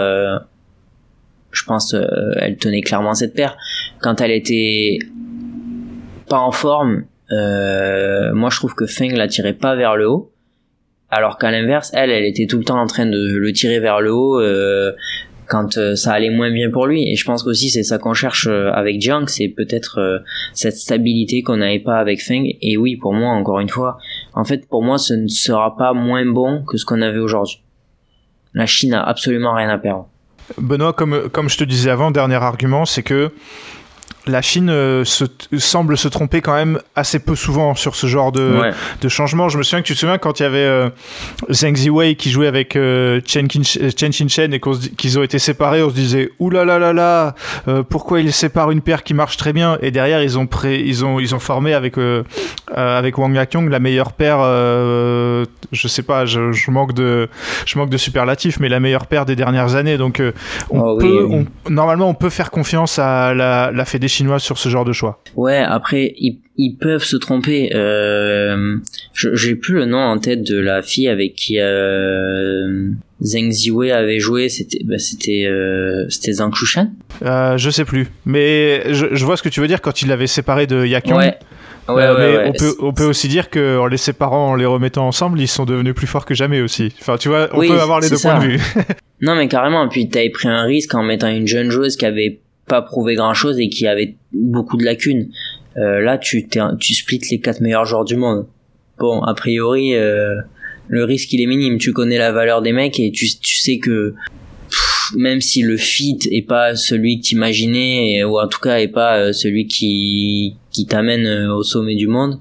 je pense, elle tenait clairement cette paire. Quand elle était pas en forme, moi je trouve que Feng la tirait pas vers le haut. Alors qu'à l'inverse, elle était tout le temps en train de le tirer vers le haut quand ça allait moins bien pour lui. Et je pense qu'aussi c'est ça qu'on cherche avec Jiang, c'est peut-être cette stabilité qu'on n'avait pas avec Feng. Et oui, pour moi, encore une fois, en fait, pour moi, ce ne sera pas moins bon que ce qu'on avait aujourd'hui. La Chine n'a absolument rien à perdre.
Benoît, comme je te disais avant, dernier argument, c'est que la Chine semble se tromper quand même assez peu souvent sur ce genre de changement. Je me souviens que tu te souviens quand il y avait Zheng Ziwei qui jouait avec Chen Qinchen et qu'ils ont été séparés, on se disait oulala, pourquoi ils séparent une paire qui marche très bien, et derrière ils ont formé avec Wang Yaqiong la meilleure paire, je sais pas, je manque de superlatifs, mais la meilleure paire des dernières années. Donc normalement on peut faire confiance à la Fédé chinoise sur ce genre de choix.
Ouais, après ils peuvent se tromper. J'ai plus le nom en tête de la fille avec qui Zheng Ziwei avait joué. C'était Zhang Chushan.
Je sais plus, mais je vois ce que tu veux dire quand il l'avait séparé de Yaqiong.
Ouais.
Mais on peut aussi dire qu'en les séparant, en les remettant ensemble, ils sont devenus plus forts que jamais aussi. Enfin, tu vois, on peut avoir les deux points de vue. Non,
mais carrément. Puis t'avais pris un risque en mettant une jeune joueuse qui avait pas prouvé grand chose et qui avait beaucoup de lacunes. Là, tu splits les 4 meilleurs joueurs du monde. Bon, a priori, le risque il est minime. Tu connais la valeur des mecs et tu sais que même si le fit est pas celui que t'imaginais, ou en tout cas est pas celui qui t'amène au sommet du monde,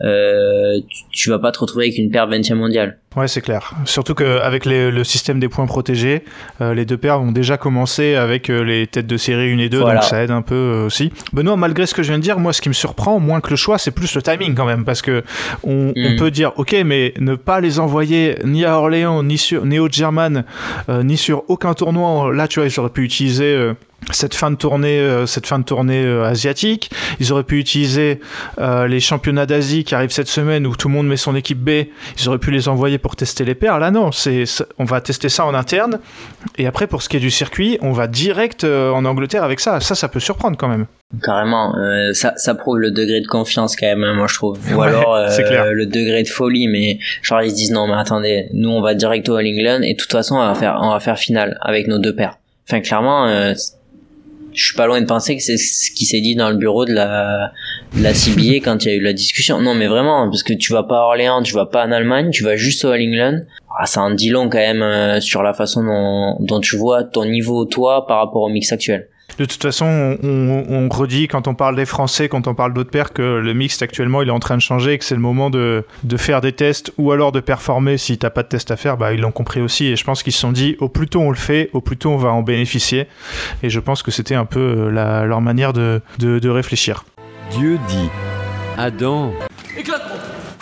tu vas pas te retrouver avec une paire 20e mondiale.
Ouais, c'est clair. Surtout qu'avec le système des points protégés, les deux paires vont déjà commencer avec les têtes de série 1 et 2, donc ça aide un peu aussi. Benoît, malgré ce que je viens de dire, moi ce qui me surprend, moins que le choix, c'est plus le timing quand même, parce que on peut dire, ok, mais ne pas les envoyer ni à Orléans, ni au German, ni sur aucun tournoi. Là, tu vois, ils auraient pu utiliser cette fin de tournée asiatique. Ils auraient pu utiliser les championnats d'Asie qui arrivent cette semaine où tout le monde met son équipe B. Ils auraient pu les envoyer pour tester les paires. Là non, on va tester ça en interne, et après pour ce qui est du circuit, on va direct en Angleterre avec ça peut surprendre quand même.
Carrément, ça prouve le degré de confiance quand même, moi je trouve. Ou alors le degré de folie, mais genre ils se disent non mais attendez, nous on va direct au All England et de toute façon on va faire finale avec nos deux paires. Enfin clairement, je suis pas loin de penser que c'est ce qui s'est dit dans le bureau de la CBA quand il y a eu la discussion. Non mais vraiment, parce que tu vas pas à Orléans, tu vas pas en Allemagne, tu vas juste au All England. Ça en dit long quand même sur la façon dont tu vois ton niveau toi par rapport au mix actuel.
De toute façon, on redit quand on parle des Français, quand on parle d'autres paires, que le mixte actuellement il est en train de changer et que c'est le moment de faire des tests ou alors de performer. Si t'as pas de test à faire, ils l'ont compris aussi, et je pense qu'ils se sont dit au plus tôt on le fait, au plus tôt on va en bénéficier, et je pense que c'était un peu leur manière de réfléchir.
Dieu dit Adam,
éclate-moi.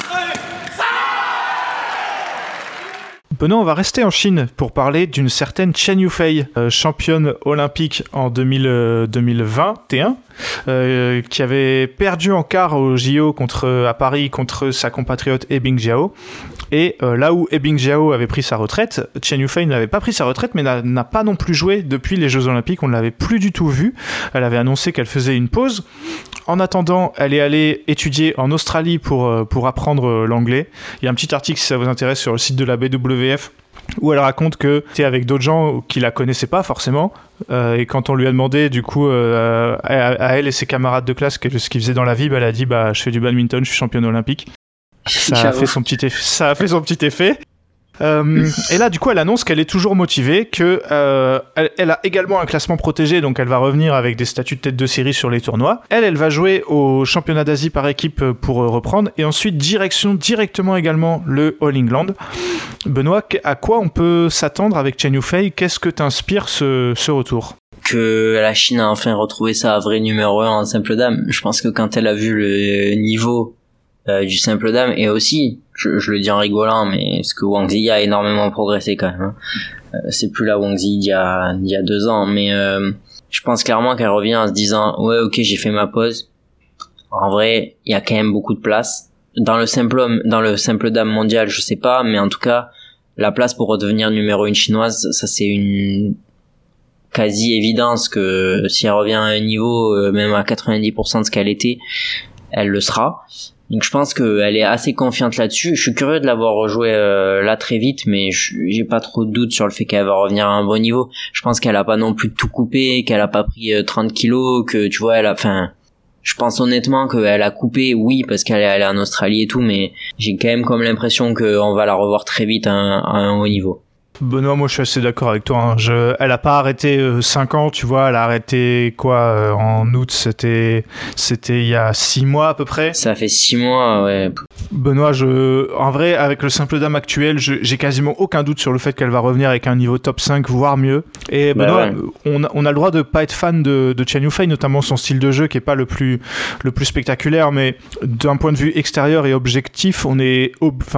Benoît, on va rester en Chine pour parler d'une certaine Chen Yufei, championne olympique en 2021, qui avait perdu en quart au JO à Paris contre sa compatriote He Bingjiao. Et là où He Bingjiao avait pris sa retraite, Chen Yufei n'avait pas pris sa retraite, mais n'a pas non plus joué depuis les Jeux Olympiques. On ne l'avait plus du tout vue. Elle avait annoncé qu'elle faisait une pause. En attendant, elle est allée étudier en Australie pour apprendre l'anglais. Il y a un petit article, si ça vous intéresse, sur le site de la BWF, où elle raconte que t'es avec d'autres gens qui la connaissaient pas forcément, et quand on lui a demandé du coup à elle et ses camarades de classe ce qu'ils faisaient dans la vie, elle a dit je fais du badminton, je suis championne olympique. Ça a fait son petit effet. Et là, du coup, elle annonce qu'elle est toujours motivée, que elle a également un classement protégé, donc elle va revenir avec des statuts de tête de série sur les tournois. Elle va jouer au championnat d'Asie par équipe pour reprendre, et ensuite directement également le All England. Benoît, à quoi on peut s'attendre avec Chen Yufei ? Qu'est-ce que t'inspire ce retour ?
Que la Chine a enfin retrouvé sa vraie numéro 1 en simple dame. Je pense que quand elle a vu le niveau du simple dame, et aussi je le dis en rigolant, mais parce que Wang Zi a énormément progressé quand même, c'est plus la Wang Zi d'il y a 2 ans, mais je pense clairement qu'elle revient en se disant ouais ok, j'ai fait ma pause, en vrai il y a quand même beaucoup de place dans le simple dame mondial, je sais pas, mais en tout cas la place pour redevenir numéro 1 chinoise, ça c'est une quasi évidence que si elle revient à un niveau même à 90% de ce qu'elle était, elle le sera. Donc je pense qu'elle est assez confiante là-dessus. Je suis curieux de l'avoir rejoué là très vite, mais j'ai pas trop de doute sur le fait qu'elle va revenir à un bon niveau. Je pense qu'elle a pas non plus tout coupé, qu'elle a pas pris 30 kilos, que tu vois, je pense honnêtement qu'elle a coupé, oui, parce qu'elle est allée en Australie et tout, mais j'ai quand même comme l'impression qu'on va la revoir très vite à un haut niveau.
Benoît, moi je suis assez d'accord avec toi. Elle a pas arrêté 5 ans, tu vois, elle a arrêté en août, c'était il y a 6 mois à peu près.
Ça fait 6 mois, ouais.
Benoît, en vrai, avec le simple dame actuel, j'ai quasiment aucun doute sur le fait qu'elle va revenir avec un niveau top 5, voire mieux. Et Benoît, on a le droit de pas être fan de Chen Yufei, notamment son style de jeu qui est pas le plus spectaculaire, mais d'un point de vue extérieur et objectif, on est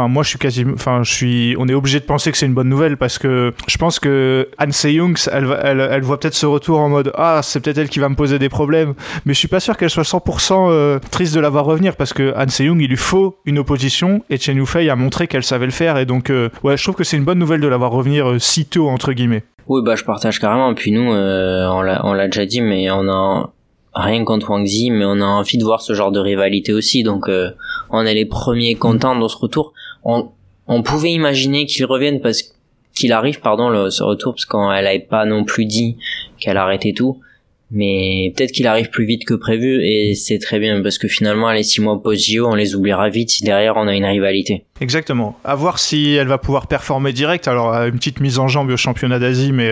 obligé de penser que c'est une bonne nouvelle, parce que je pense que Han Se-young, elle voit peut-être ce retour en mode c'est peut-être elle qui va me poser des problèmes, mais je suis pas sûr qu'elle soit 100% triste de la voir revenir, parce que Han Se-young, il lui faut une opposition, et Chen Yufei a montré qu'elle savait le faire, et donc je trouve que c'est une bonne nouvelle de la voir revenir si tôt, entre guillemets.
Oui, je partage carrément. Puis nous, on l'a déjà dit, mais on a rien contre Wang Zi, mais on a envie de voir ce genre de rivalité aussi, donc on est les premiers contents de ce retour. On pouvait imaginer qu'il revienne ce retour, parce qu'elle avait pas non plus dit qu'elle arrêtait tout, mais peut-être qu'il arrive plus vite que prévu, et c'est très bien, parce que finalement les 6 mois post-JO, on les oubliera vite si derrière on a une rivalité.
Exactement. À voir si elle va pouvoir performer direct. Alors une petite mise en jambe au championnat d'Asie, mais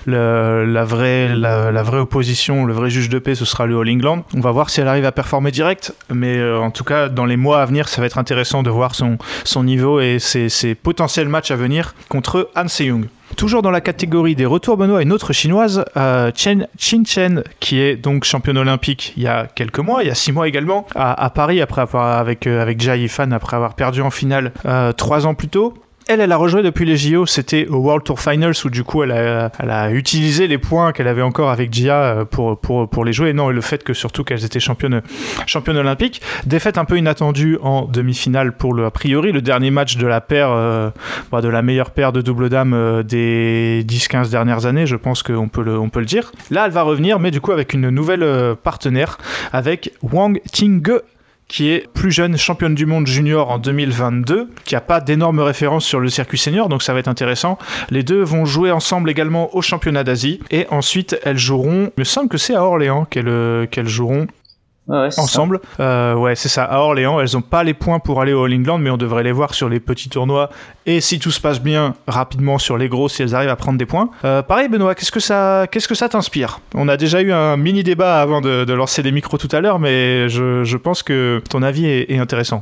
la vraie opposition, le vrai juge de paix, ce sera le All England. On va voir si elle arrive à performer direct, mais en tout cas dans les mois à venir, ça va être intéressant de voir son niveau et ses potentiels matchs à venir contre Han Se-young. Toujours dans la catégorie des retours, Benoît, une autre chinoise, Chen Qinchen, qui est donc championne olympique il y a quelques mois, il y a 6 mois également, à Paris, avec Jia Yifan, après avoir perdu en finale 3 ans plus tôt. Elle a rejoué depuis les JO, c'était au World Tour Finals, où du coup elle a utilisé les points qu'elle avait encore avec Jia pour les jouer. Non, et le fait que surtout qu'elles étaient championnes olympiques. Défaite un peu inattendue en demi-finale pour a priori le dernier match de la paire, de la meilleure paire de double dame des 10-15 dernières années, je pense qu'on peut le dire. Là elle va revenir, mais du coup avec une nouvelle partenaire, avec Wang Qingge, qui est plus jeune championne du monde junior en 2022, qui n'a pas d'énormes références sur le circuit senior, donc ça va être intéressant. Les deux vont jouer ensemble également au championnat d'Asie, et ensuite elles joueront, il me semble que c'est à Orléans qu'elles joueront ensemble. C'est ça, à Orléans. Elles n'ont pas les points pour aller au All England, mais on devrait les voir sur les petits tournois, et si tout se passe bien, rapidement sur les gros, si elles arrivent à prendre des points. Pareil Benoît, qu'est-ce que ça t'inspire ? On a déjà eu un mini débat avant de lancer les micros tout à l'heure, mais je pense que ton avis est intéressant.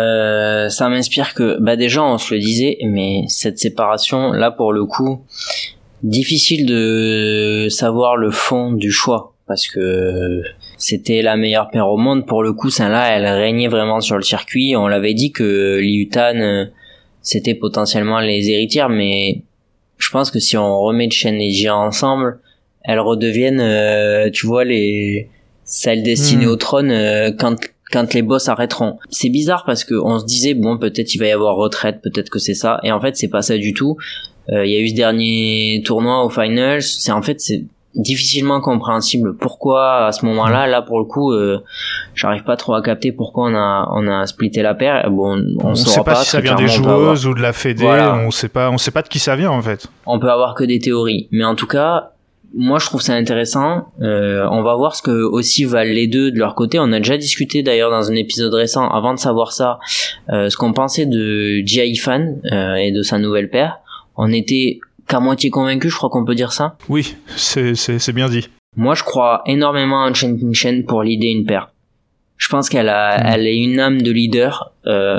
Ça m'inspire que, déjà on se le disait, mais cette séparation, là pour le coup, difficile de savoir le fond du choix, parce que c'était la meilleure paire au monde. Pour le coup, celle-là, elle régnait vraiment sur le circuit. On l'avait dit que Liu Tan, c'était potentiellement les héritières, mais je pense que si on remet Chen et Jia ensemble, elles redeviennent, tu vois, celles destinées au trône quand les boss arrêteront. C'est bizarre parce que on se disait, peut-être il va y avoir retraite, peut-être que c'est ça, et en fait, c'est pas ça du tout. Il y a eu ce dernier tournoi au Finals, c'est difficilement compréhensible pourquoi à ce moment-là, là pour le coup j'arrive pas trop à capter pourquoi on a splitté la paire. On
sait pas si ça vient des joueuses ou de la fédé, voilà. on sait pas de qui ça vient en fait.
On peut avoir que des théories, mais en tout cas moi je trouve ça intéressant. On va voir ce que aussi valent les deux de leur côté. On a déjà discuté d'ailleurs dans un épisode récent, avant de savoir ça, ce qu'on pensait de Jia Yifan et de sa nouvelle paire. On était qu'à moitié convaincu, je crois qu'on peut dire ça.
Oui, c'est bien dit.
Moi, je crois énormément en Chen Qinchen pour leader une paire. Je pense qu'elle est une âme de leader.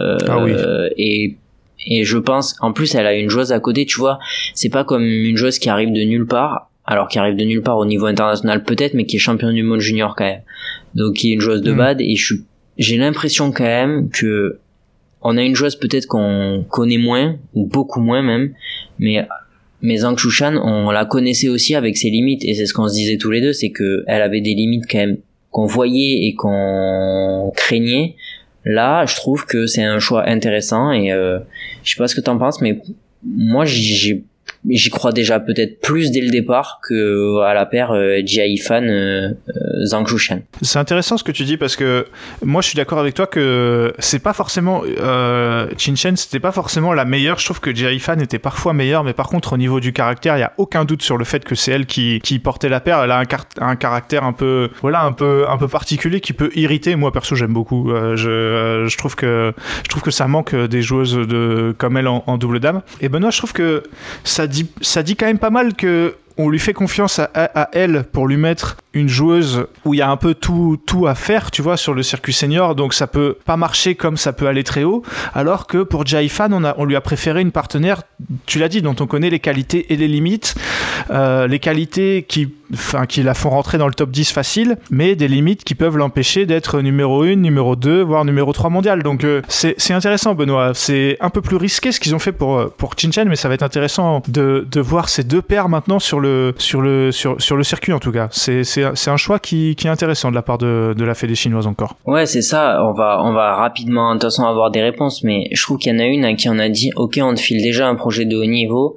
Et je pense, en plus, elle a une joueuse à côté, tu vois. C'est pas comme une joueuse qui arrive de nulle part, alors qui arrive de nulle part au niveau international peut-être, mais qui est championne du monde junior quand même. Donc, qui est une joueuse de bad. Et j'ai l'impression quand même que on a une joueuse peut-être qu'on connaît moins, ou beaucoup moins même, mais Zhang Chushan, on la connaissait aussi avec ses limites, et c'est ce qu'on se disait tous les deux, c'est que elle avait des limites quand même qu'on voyait et qu'on craignait. Là, je trouve que c'est un choix intéressant, et je sais pas ce que t'en penses, mais moi j'y crois déjà peut-être plus dès le départ que à la paire Jia Yifan Zhang Chushan.
C'est intéressant ce que tu dis, parce que moi je suis d'accord avec toi que c'est pas forcément Qinchen, c'était pas forcément la meilleure. Je trouve que Jia Yifan était parfois meilleure, mais par contre au niveau du caractère, il y a aucun doute sur le fait que c'est elle qui portait la paire. Elle a un caractère un peu particulier qui peut irriter. Moi perso j'aime beaucoup. Je trouve que ça manque des joueuses comme elle en double dame. Et Benoît, je trouve que ça dit quand même pas mal que on lui fait confiance à elle pour lui mettre une joueuse où il y a un peu tout à faire, tu vois, sur le circuit senior, donc ça peut pas marcher comme ça peut aller très haut, alors que pour Jia Yifan, on lui a préféré une partenaire, tu l'as dit, dont on connaît les qualités et les limites, les qualités qui la font rentrer dans le top 10 facile, mais des limites qui peuvent l'empêcher d'être numéro 1, numéro 2, voire numéro 3 mondial. Donc c'est intéressant, Benoît. C'est un peu plus risqué ce qu'ils ont fait pour Qin Shen, mais ça va être intéressant de voir ces deux paires maintenant sur le circuit en tout cas. C'est un choix qui est intéressant de la part de la Fédé chinoise encore.
Ouais, c'est ça. On va rapidement de toute façon avoir des réponses, mais je trouve qu'il y en a une à qui on a dit OK, on te file déjà un projet de haut niveau.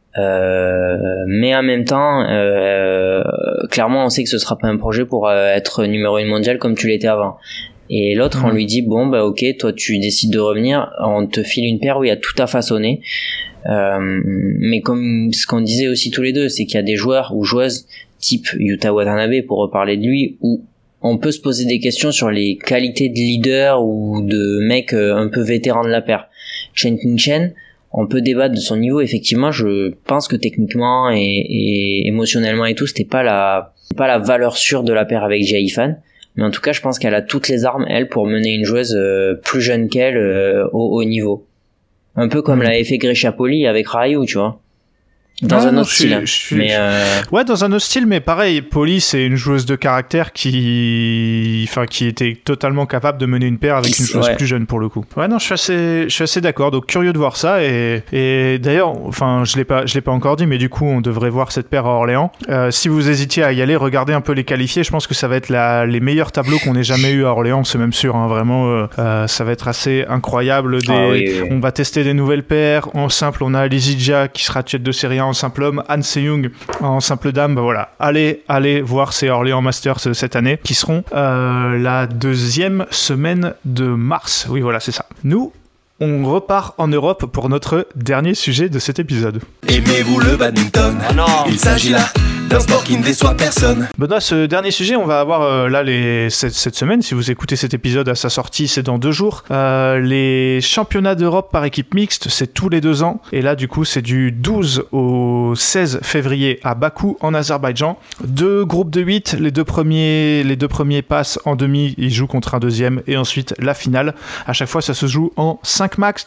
Mais en même temps, clairement, on sait que ce sera pas un projet pour être numéro 1 mondial comme tu l'étais avant. Et l'autre, on lui dit bon bah ok, toi tu décides de revenir, on te file une paire où il y a tout à façonner. Mais comme ce qu'on disait aussi tous les deux, c'est qu'il y a des joueurs ou joueuses type Yuta Watanabe, pour reparler de lui, où on peut se poser des questions sur les qualités de leader ou de mec un peu vétéran de la paire. Qin Shen, on peut débattre de son niveau. Effectivement, je pense que techniquement et émotionnellement et tout, c'était pas la valeur sûre de la paire avec Jia Yifan. Mais en tout cas, je pense qu'elle a toutes les armes, elle, pour mener une joueuse plus jeune qu'elle au haut niveau. Un peu comme l'avait fait Grécia Poli avec Ryu, tu vois. Dans un autre style.
Ouais, dans un autre style, mais pareil, Poli, c'est une joueuse de caractère qui était totalement capable de mener une paire avec une joueuse plus jeune pour le coup. Ouais, non, je suis assez d'accord. Donc curieux de voir ça et d'ailleurs, enfin, je l'ai pas encore dit, mais du coup, on devrait voir cette paire à Orléans. Si vous hésitiez à y aller, regardez un peu les qualifiés. Je pense que ça va être les meilleurs tableaux qu'on ait jamais eu à Orléans, c'est même sûr. Hein, vraiment, ça va être assez incroyable. Oui. On va tester des nouvelles paires. En simple, on a Lizzie Jia qui sera tête de série en simple homme, Han Se-young en simple dame. Bah voilà, allez voir ces Orléans Masters cette année qui seront la deuxième semaine de mars. Oui, voilà, c'est ça. Nous, on repart en Europe pour notre dernier sujet de cet épisode.
Aimez-vous le badminton? Ah non. Il s'agit là d'un sport qui ne déçoit personne.
Benoît, ce dernier sujet, on va avoir cette semaine, si vous écoutez cet épisode à sa sortie, c'est dans 2 jours. Les championnats d'Europe par équipe mixte, c'est tous les 2 ans. Et là, du coup, c'est du 12 au 16 février à Bakou, en Azerbaïdjan. 2 groupes de 8, les deux premiers passent en demi, ils jouent contre un deuxième, et ensuite la finale. À chaque fois, ça se joue en 5 matchs,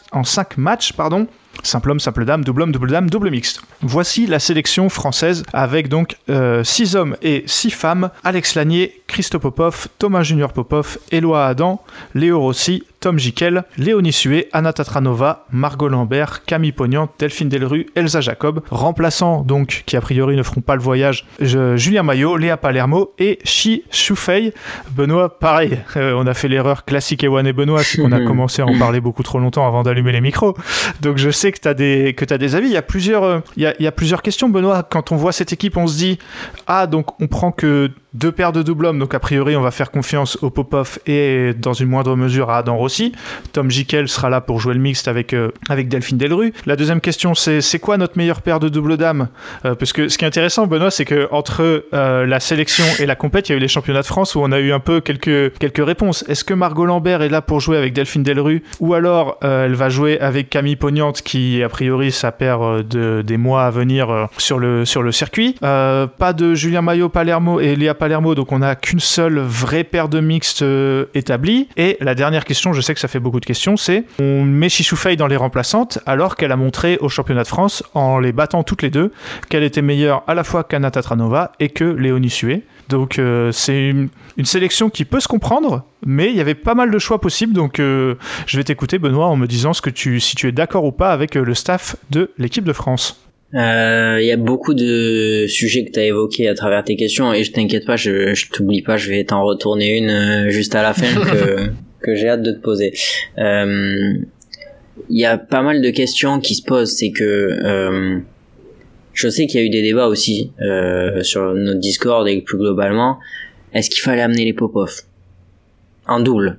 simple homme, simple dame, double homme, double dame, double mixte. Voici la sélection française avec donc 6 hommes et 6 femmes. Alex Lanier, Christo Popov, Thomas Junior Popov, Éloi Adam, Léo Rossi, Tom Jikel, Léonie Sué, Anna Tatranova, Margot Lambert, Camille Pognant, Delphine Delru, Elsa Jacob. Remplaçants donc, qui a priori ne feront pas le voyage, Julien Maillot, Léa Palermo et Shi Shufei. Benoît, pareil, on a fait l'erreur classique Ewan et Benoît, c'est qu'on a commencé à en parler beaucoup trop longtemps avant d'allumer les micros. Donc je sais que t'as des avis. Il y a plusieurs questions, Benoît. Quand on voit cette équipe, on se dit donc on prend que 2 paires de double hommes, donc a priori on va faire confiance au Popov et dans une moindre mesure à Adam Rossi. Tom Jikel sera là pour jouer le mixte avec Delphine Delru. La deuxième question, c'est quoi notre meilleure paire de double dames? Parce que ce qui est intéressant, Benoît, c'est que entre la sélection et la compète, il y a eu les championnats de France où on a eu un peu quelques réponses. Est-ce que Margot Lambert est là pour jouer avec Delphine Delru, ou alors elle va jouer avec Camille Pognante, qui a priori sa paire des mois à venir sur le circuit. Pas de Julien Maillot Palermo et Léa Palermo, donc on n'a qu'une seule vraie paire de mixtes établie. Et la dernière question, je sais que ça fait beaucoup de questions, c'est on met Shi Shufei dans les remplaçantes alors qu'elle a montré au championnat de France, en les battant toutes les deux, qu'elle était meilleure à la fois qu'Anna Tatranova et que Léonie Sué. Donc c'est une sélection qui peut se comprendre, mais il y avait pas mal de choix possibles, donc je vais t'écouter, Benoît, en me disant si tu es d'accord ou pas avec le staff de l'équipe de France.
Il y a beaucoup de sujets que tu as évoqués à travers tes questions, et je t'inquiète pas, je t'oublie pas, je vais t'en retourner une juste à la fin que j'ai hâte de te poser. Il y a pas mal de questions qui se posent, c'est que je sais qu'il y a eu des débats aussi sur notre Discord et plus globalement, est-ce qu'il fallait amener les Popov en double?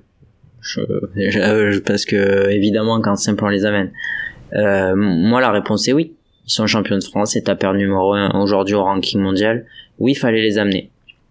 Parce que évidemment quand c'est simple on les amène. Moi la réponse est oui. Ils sont champions de France, c'est ta paire numéro 1 aujourd'hui au ranking mondial. Oui, il fallait les amener.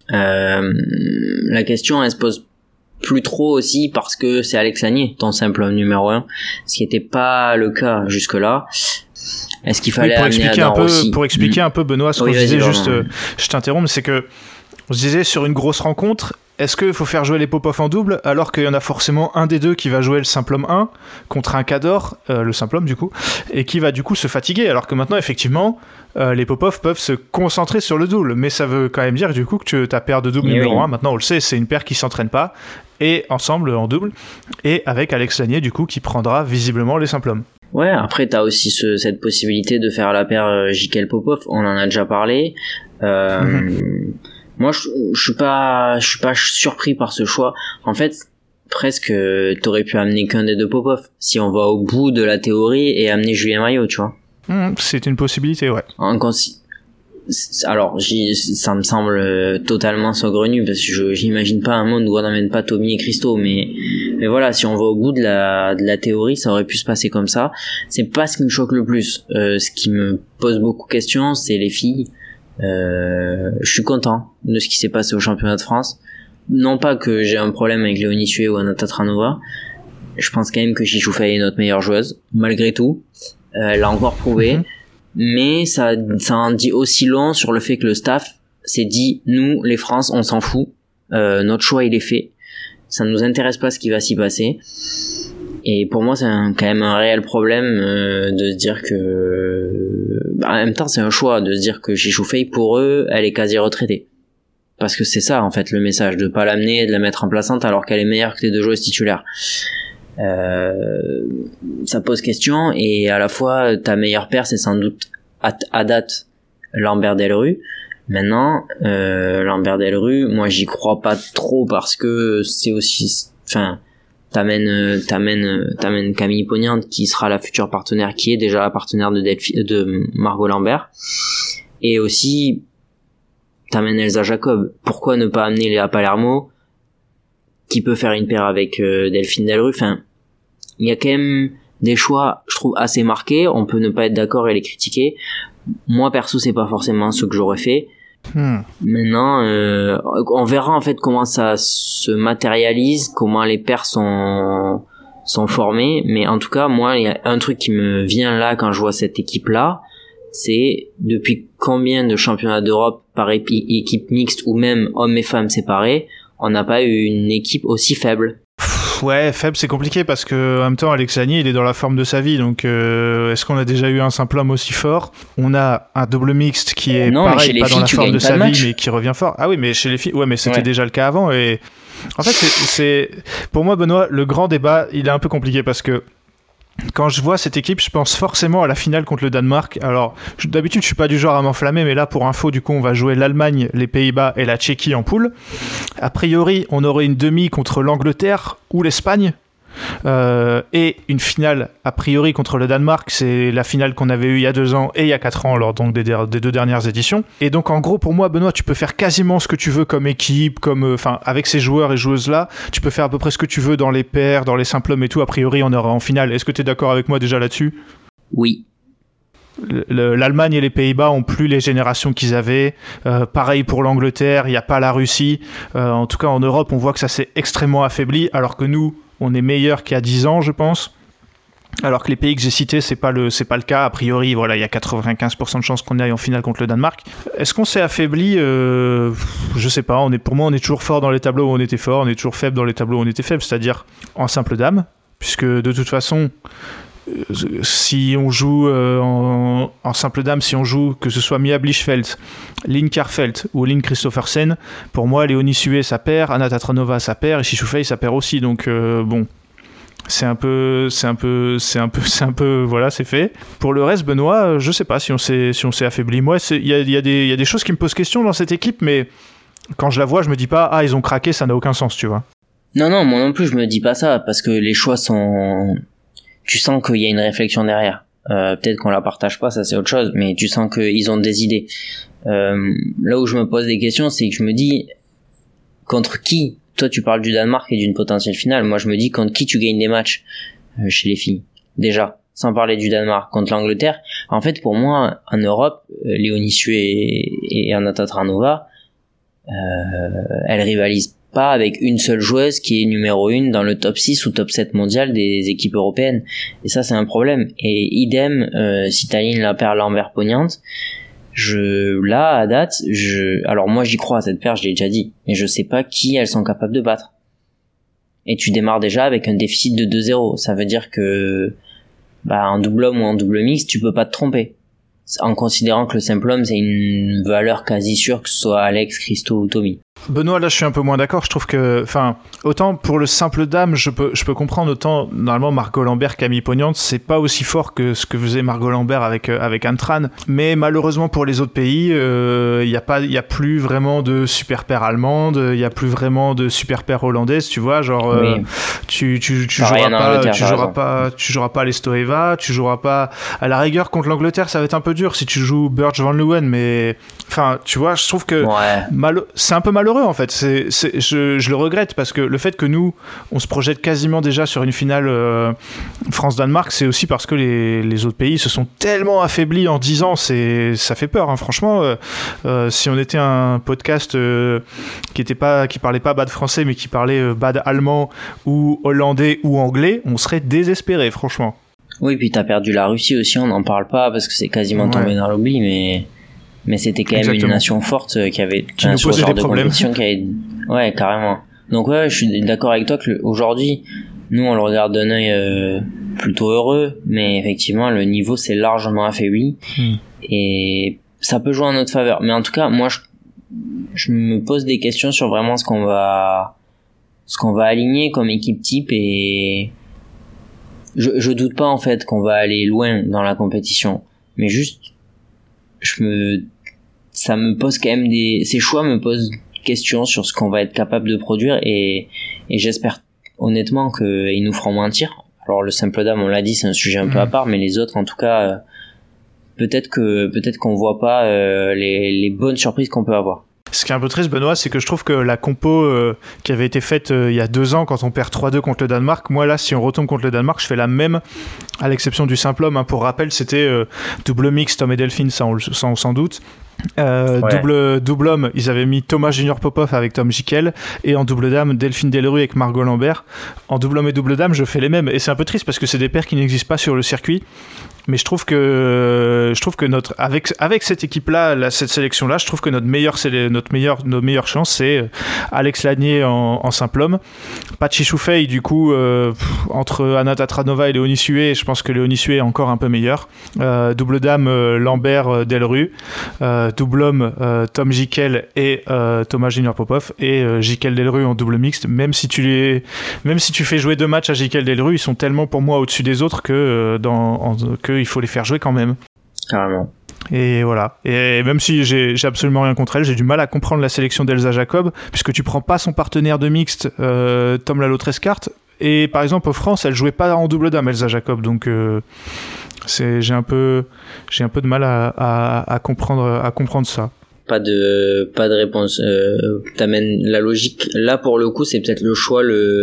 La question, elle se pose plus trop aussi parce que c'est Alex Lanier, ton simple homme numéro 1, ce qui n'était pas le cas jusque-là. Est-ce qu'il fallait
pour
amener
expliquer
Adam Rossi?
pour expliquer un peu, Benoît, ce qu'on
Oui,
disait,
vas-y,
juste, je t'interromps, c'est que on se disait sur une grosse rencontre, est-ce qu'il faut faire jouer les Popov en double alors qu'il y en a forcément un des deux qui va jouer le simple homme 1 contre un Cador, le simple homme du coup, et qui va du coup se fatiguer, alors que maintenant effectivement les Popov peuvent se concentrer sur le double, mais ça veut quand même dire du coup que ta paire de double numéro 1, maintenant on le sait, c'est une paire qui s'entraîne pas, et ensemble en double, et avec Alex Lanier du coup qui prendra visiblement les simples hommes.
Ouais, après t'as aussi cette possibilité de faire la paire Jikel Popov, on en a déjà parlé. Moi je suis pas surpris par ce choix. En fait, presque t'aurais pu amener qu'un des deux Popov si on va au bout de la théorie et amener Julien Maillot, tu vois.
C'est une possibilité, ouais.
Alors, ça me semble totalement saugrenu parce que j'imagine pas un monde où on n'emmène pas Tommy et Christo, mais voilà, si on va au bout de la théorie, ça aurait pu se passer comme ça. C'est pas ce qui me choque le plus. Ce qui me pose beaucoup de questions, c'est les filles. Je suis content de ce qui s'est passé au championnat de France. Non pas que j'ai un problème avec Léonie Tué ou Anna Tatranova. Je pense quand même que Chichoufei est notre meilleure joueuse, malgré tout. Elle l'a encore prouvé. Mais ça en dit aussi long sur le fait que le staff s'est dit, nous, les France, on s'en fout. Notre choix, il est fait. Ça ne nous intéresse pas ce qui va s'y passer. Et pour moi, c'est quand même un réel problème de se dire que... en même temps, c'est un choix de se dire que Chichoufei, pour eux, elle est quasi retraitée. Parce que c'est ça, en fait, le message, de pas l'amener et de la mettre remplaçante alors qu'elle est meilleure que les deux joueuses titulaires. Ça pose question, et à la fois, ta meilleure paire, c'est sans doute, à date, Lambert Delru. Maintenant, Lambert Delru, moi, j'y crois pas trop parce que c'est aussi... Enfin... T'amènes Camille Pognante qui sera la future partenaire, qui est déjà la partenaire de Margot Lambert, et aussi t'amènes Elsa Jacob. Pourquoi ne pas amener Léa Palermo qui peut faire une paire avec Delphine Delru? Enfin, il y a quand même des choix, je trouve, assez marqués. On peut ne pas être d'accord et les critiquer. Moi perso, c'est pas forcément ce que j'aurais fait. Maintenant, on verra en fait comment ça se matérialise, comment les paires sont formées, mais en tout cas, moi, il y a un truc qui me vient là quand je vois cette équipe-là, c'est depuis combien de championnats d'Europe par équipe mixte ou même hommes et femmes séparés, on n'a pas eu une équipe aussi faible.
Ouais, faible, c'est compliqué parce que en même temps, Alex Lanier, il est dans la forme de sa vie. Donc, est-ce qu'on a déjà eu un simple homme aussi fort? On a un double mixte qui est pareil, pas dans la forme de sa vie, mais qui revient fort. Ah oui, mais chez les filles, ouais, mais c'était déjà le cas avant. Et en fait, c'est pour moi, Benoît, le grand débat, il est un peu compliqué parce que quand je vois cette équipe, je pense forcément à la finale contre le Danemark. Alors, d'habitude, je suis pas du genre à m'enflammer, mais là, pour info, du coup, on va jouer l'Allemagne, les Pays-Bas et la Tchéquie en poule. A priori, on aurait une demi contre l'Angleterre ou l'Espagne. Et une finale, a priori, contre le Danemark. C'est la finale qu'on avait eue il y a 2 ans et il y a 4 ans, lors donc des 2 dernières éditions. Et donc, en gros, pour moi, Benoît, tu peux faire quasiment ce que tu veux comme équipe, avec ces joueurs et joueuses-là. Tu peux faire à peu près ce que tu veux dans les paires, dans les simples hommes et tout. A priori, on aura en finale. Est-ce que tu es d'accord avec moi déjà là-dessus?
Oui.
L'Allemagne et les Pays-Bas ont plus les générations qu'ils avaient. Pareil pour l'Angleterre, il n'y a pas la Russie. En tout cas, en Europe, on voit que ça s'est extrêmement affaibli, alors que nous, on est meilleur qu'il y a 10 ans, je pense. Alors que les pays que j'ai cités, c'est pas le cas. A priori, voilà, il y a 95% de chances qu'on aille en finale contre le Danemark. Est-ce qu'on s'est affaibli? Je sais pas. Pour moi, on est toujours fort dans les tableaux où on était fort. On est toujours faible dans les tableaux où on était faible, c'est-à-dire en simple dame, puisque de toute façon, si on joue en simple dame, si on joue que ce soit Mia Blichfeld, Lynn Karfeld ou Lynn Christophersen, pour moi Léonie Sué ça perd, Anna Tatranova ça perd et Chichoufei ça perd aussi, donc bon, c'est un peu voilà, c'est fait. Pour le reste, Benoît, je sais pas si on s'est affaibli. Moi, il y a des choses qui me posent question dans cette équipe, mais quand je la vois, je me dis pas ils ont craqué, ça n'a aucun sens, tu vois.
Non, moi non plus je me dis pas ça, parce que les choix sont... Tu sens qu'il y a une réflexion derrière. Peut-être qu'on la partage pas, ça c'est autre chose, mais tu sens qu'ils ont des idées. Là où je me pose des questions, c'est que je me dis, contre qui? Toi tu parles du Danemark et d'une potentielle finale, moi je me dis contre qui tu gagnes des matchs chez les filles. Déjà, sans parler du Danemark, contre l'Angleterre. En fait, pour moi, en Europe, Léonie Sué et Anna Tatranova, elles rivalisent pas avec une seule joueuse qui est numéro 1 dans le top 6 ou top 7 mondial des équipes européennes. Et ça, c'est un problème. Et idem, si t'alignes la paire Lambert-Pognante, là, à date, alors moi, j'y crois à cette paire, je l'ai déjà dit, mais je sais pas qui elles sont capables de battre. Et tu démarres déjà avec un déficit de 2-0. Ça veut dire que, en double homme ou en double mix, tu peux pas te tromper. En considérant que le simple homme, c'est une valeur quasi sûre, que ce soit Alex, Christo ou Tommy.
Benoît, là je suis un peu moins d'accord, je trouve que, autant pour le simple dame, je peux comprendre, autant normalement Margot Lambert, Camille Pognante, c'est pas aussi fort que ce que faisait Margot Lambert avec Anne Tran, mais malheureusement pour les autres pays, il y a plus vraiment de super paire allemande, il y a plus vraiment de super paire hollandaise, tu vois, genre
oui.
tu joueras pas à l'Estoeva, tu joueras pas à la rigueur contre l'Angleterre, ça va être un peu dur si tu joues Burge Van Leeuwen, mais tu vois, je trouve que c'est un peu malheureux en fait, je le regrette parce que le fait que nous on se projette quasiment déjà sur une finale France-Danemark, c'est aussi parce que les autres pays se sont tellement affaiblis en 10 ans, ça fait peur, hein, franchement. Si on était un podcast qui parlait pas bad français mais qui parlait bad allemand ou hollandais ou anglais, on serait désespéré, franchement.
Oui, puis t'as perdu la Russie aussi, on n'en parle pas parce que c'est quasiment tombé dans l'oubli, mais c'était quand même une nation forte qui nous
posait des problèmes.
Ouais, carrément. Donc ouais, je suis d'accord avec toi que aujourd'hui, nous on le regarde d'un œil plutôt heureux, mais effectivement le niveau s'est largement affaibli et ça peut jouer en notre faveur. Mais en tout cas, moi je me pose des questions sur vraiment ce qu'on va aligner comme équipe type, et je doute pas en fait qu'on va aller loin dans la compétition, mais juste ça me pose quand même ces choix me posent questions sur ce qu'on va être capable de produire, et j'espère honnêtement qu'ils nous feront mentir. Alors le simple dame, on l'a dit, c'est un sujet un peu à part, mais les autres en tout cas, peut-être qu'on voit pas les bonnes surprises qu'on peut avoir.
Ce qui est un peu triste, Benoît, c'est que je trouve que la compo qui avait été faite il y a 2 ans quand on perd 3-2 contre le Danemark, moi là, si on retombe contre le Danemark, je fais la même, à l'exception du simple homme, hein. Pour rappel, c'était double mix, Tom et Delphine, ça on s'en doute. Double homme, ils avaient mis Thomas Junior Popov avec Tom Jikel, et en double dame, Delphine Delerue avec Margot Lambert. En double homme et double dame, je fais les mêmes, et c'est un peu triste parce que c'est des paires qui n'existent pas sur le circuit. Mais je trouve que avec cette équipe-là, cette sélection-là, je trouve que nos meilleures chances, c'est Alex Lanier en simple homme, Pachi Choufei, du coup, entre Anna Tatranova et Léonie Sué, je pense que Léonie Sué est encore un peu meilleure. Double dame, Lambert Delerue. Double homme, Tom Jikel et Thomas Junior Popov, et Jikel Delerue en double mixte. Même si tu fais jouer 2 matchs à Jikel Delerue, ils sont tellement pour moi au-dessus des autres que il faut les faire jouer quand même.
Carrément.
Et voilà. Et même si j'ai absolument rien contre elle, j'ai du mal à comprendre la sélection d'Elsa Jacob, puisque tu prends pas son partenaire de mixte, Tom Lalo-Trescart, et par exemple en France, elle jouait pas en double dame, Elsa Jacob, donc j'ai un peu de mal à comprendre ça.
Pas de réponse. T'amènes la logique. Là pour le coup, c'est peut-être le choix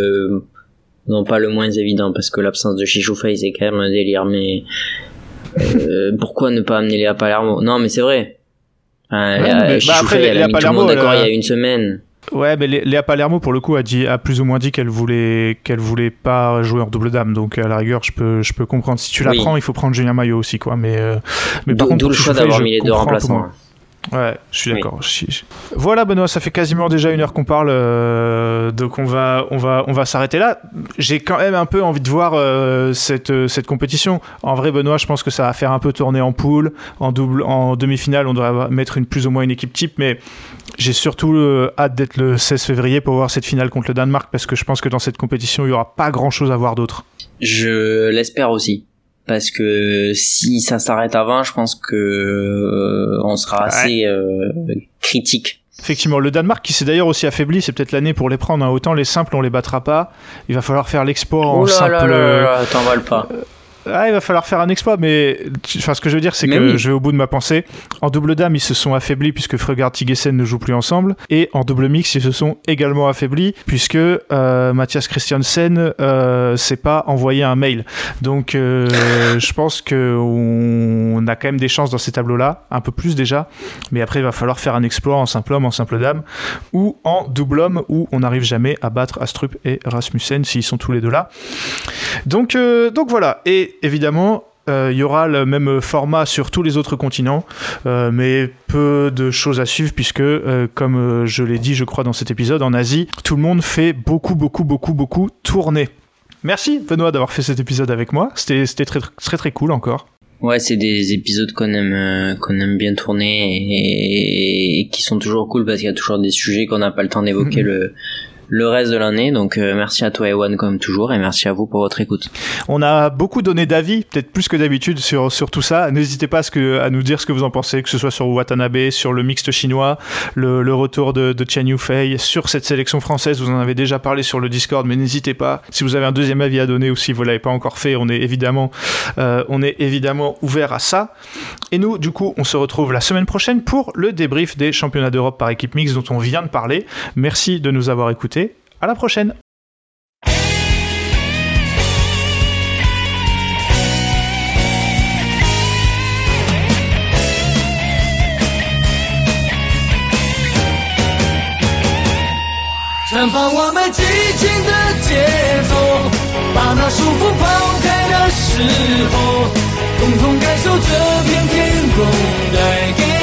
non pas le moins évident, parce que l'absence de Chichoufei c'est quand même un délire, mais pourquoi ne pas amener Léa Palermo? Non mais c'est vrai. Chichoufei, elle a mis tout le monde d'accord il y a une semaine.
Ouais, mais Léa Palermo pour le coup a plus ou moins dit qu'elle voulait pas jouer en double dame, donc à la rigueur je peux comprendre. Si tu la prends, il faut prendre Julien Maillot aussi, quoi. Mais par contre,
d'où le choix d'avoir mis les 2 remplacements.
Ouais, je suis d'accord. Voilà, Benoît, ça fait quasiment déjà 1 heure qu'on parle, donc on va s'arrêter là. J'ai quand même un peu envie de voir cette compétition. En vrai, Benoît, je pense que ça va faire un peu tourner en poule, en demi-finale, on doit mettre plus ou moins une équipe type, mais j'ai surtout hâte d'être le 16 février pour voir cette finale contre le Danemark, parce que je pense que dans cette compétition, il y aura pas grand-chose à voir d'autre.
Je l'espère aussi. Parce que si ça s'arrête avant, je pense que on sera assez critique.
Effectivement, le Danemark qui s'est d'ailleurs aussi affaibli, c'est peut-être l'année pour les prendre, hein. Autant les simples on les battra pas, il va falloir faire l'export en simple.
T'emballes pas.
Ah, il va falloir faire un exploit, mais enfin, ce que je veux dire, c'est que je vais au bout de ma pensée. En double dame, ils se sont affaiblis puisque Frøgaard Tigesen ne jouent plus ensemble, et en double mix, ils se sont également affaiblis puisque Mathias Christiansen s'est pas envoyé un mail. Donc, je pense qu'on a quand même des chances dans ces tableaux-là, un peu plus déjà, mais après, il va falloir faire un exploit en simple homme, en simple dame, ou en double homme, où on n'arrive jamais à battre Astrup et Rasmussen s'ils sont tous les deux là. Donc voilà. Et évidemment, il y aura le même format sur tous les autres continents, mais peu de choses à suivre puisque, comme je l'ai dit, je crois, dans cet épisode, en Asie, tout le monde fait beaucoup tourner. Merci, Benoît, d'avoir fait cet épisode avec moi. C'était très, très, très cool encore.
Ouais, c'est des épisodes qu'on aime bien tourner et qui sont toujours cool parce qu'il y a toujours des sujets qu'on n'a pas le temps d'évoquer le reste de l'année. Donc merci à toi Ewan comme toujours et merci à vous pour votre écoute.
On a beaucoup donné d'avis, peut-être plus que d'habitude sur tout ça. N'hésitez pas à nous dire ce que vous en pensez, que ce soit sur Watanabe, sur le mixte chinois, le retour de Chen Yufei, sur cette sélection française. Vous en avez déjà parlé sur le Discord, mais n'hésitez pas. Si vous avez un deuxième avis à donner ou si vous l'avez pas encore fait, on est évidemment ouvert à ça. Et nous, du coup, on se retrouve la semaine prochaine pour le débrief des championnats d'Europe par équipe mixte dont on vient de parler. Merci de nous avoir écoutés. À la prochaine.
绽放我们激情的节奏，把那束缚抛开的时候，共同感受这片天空带给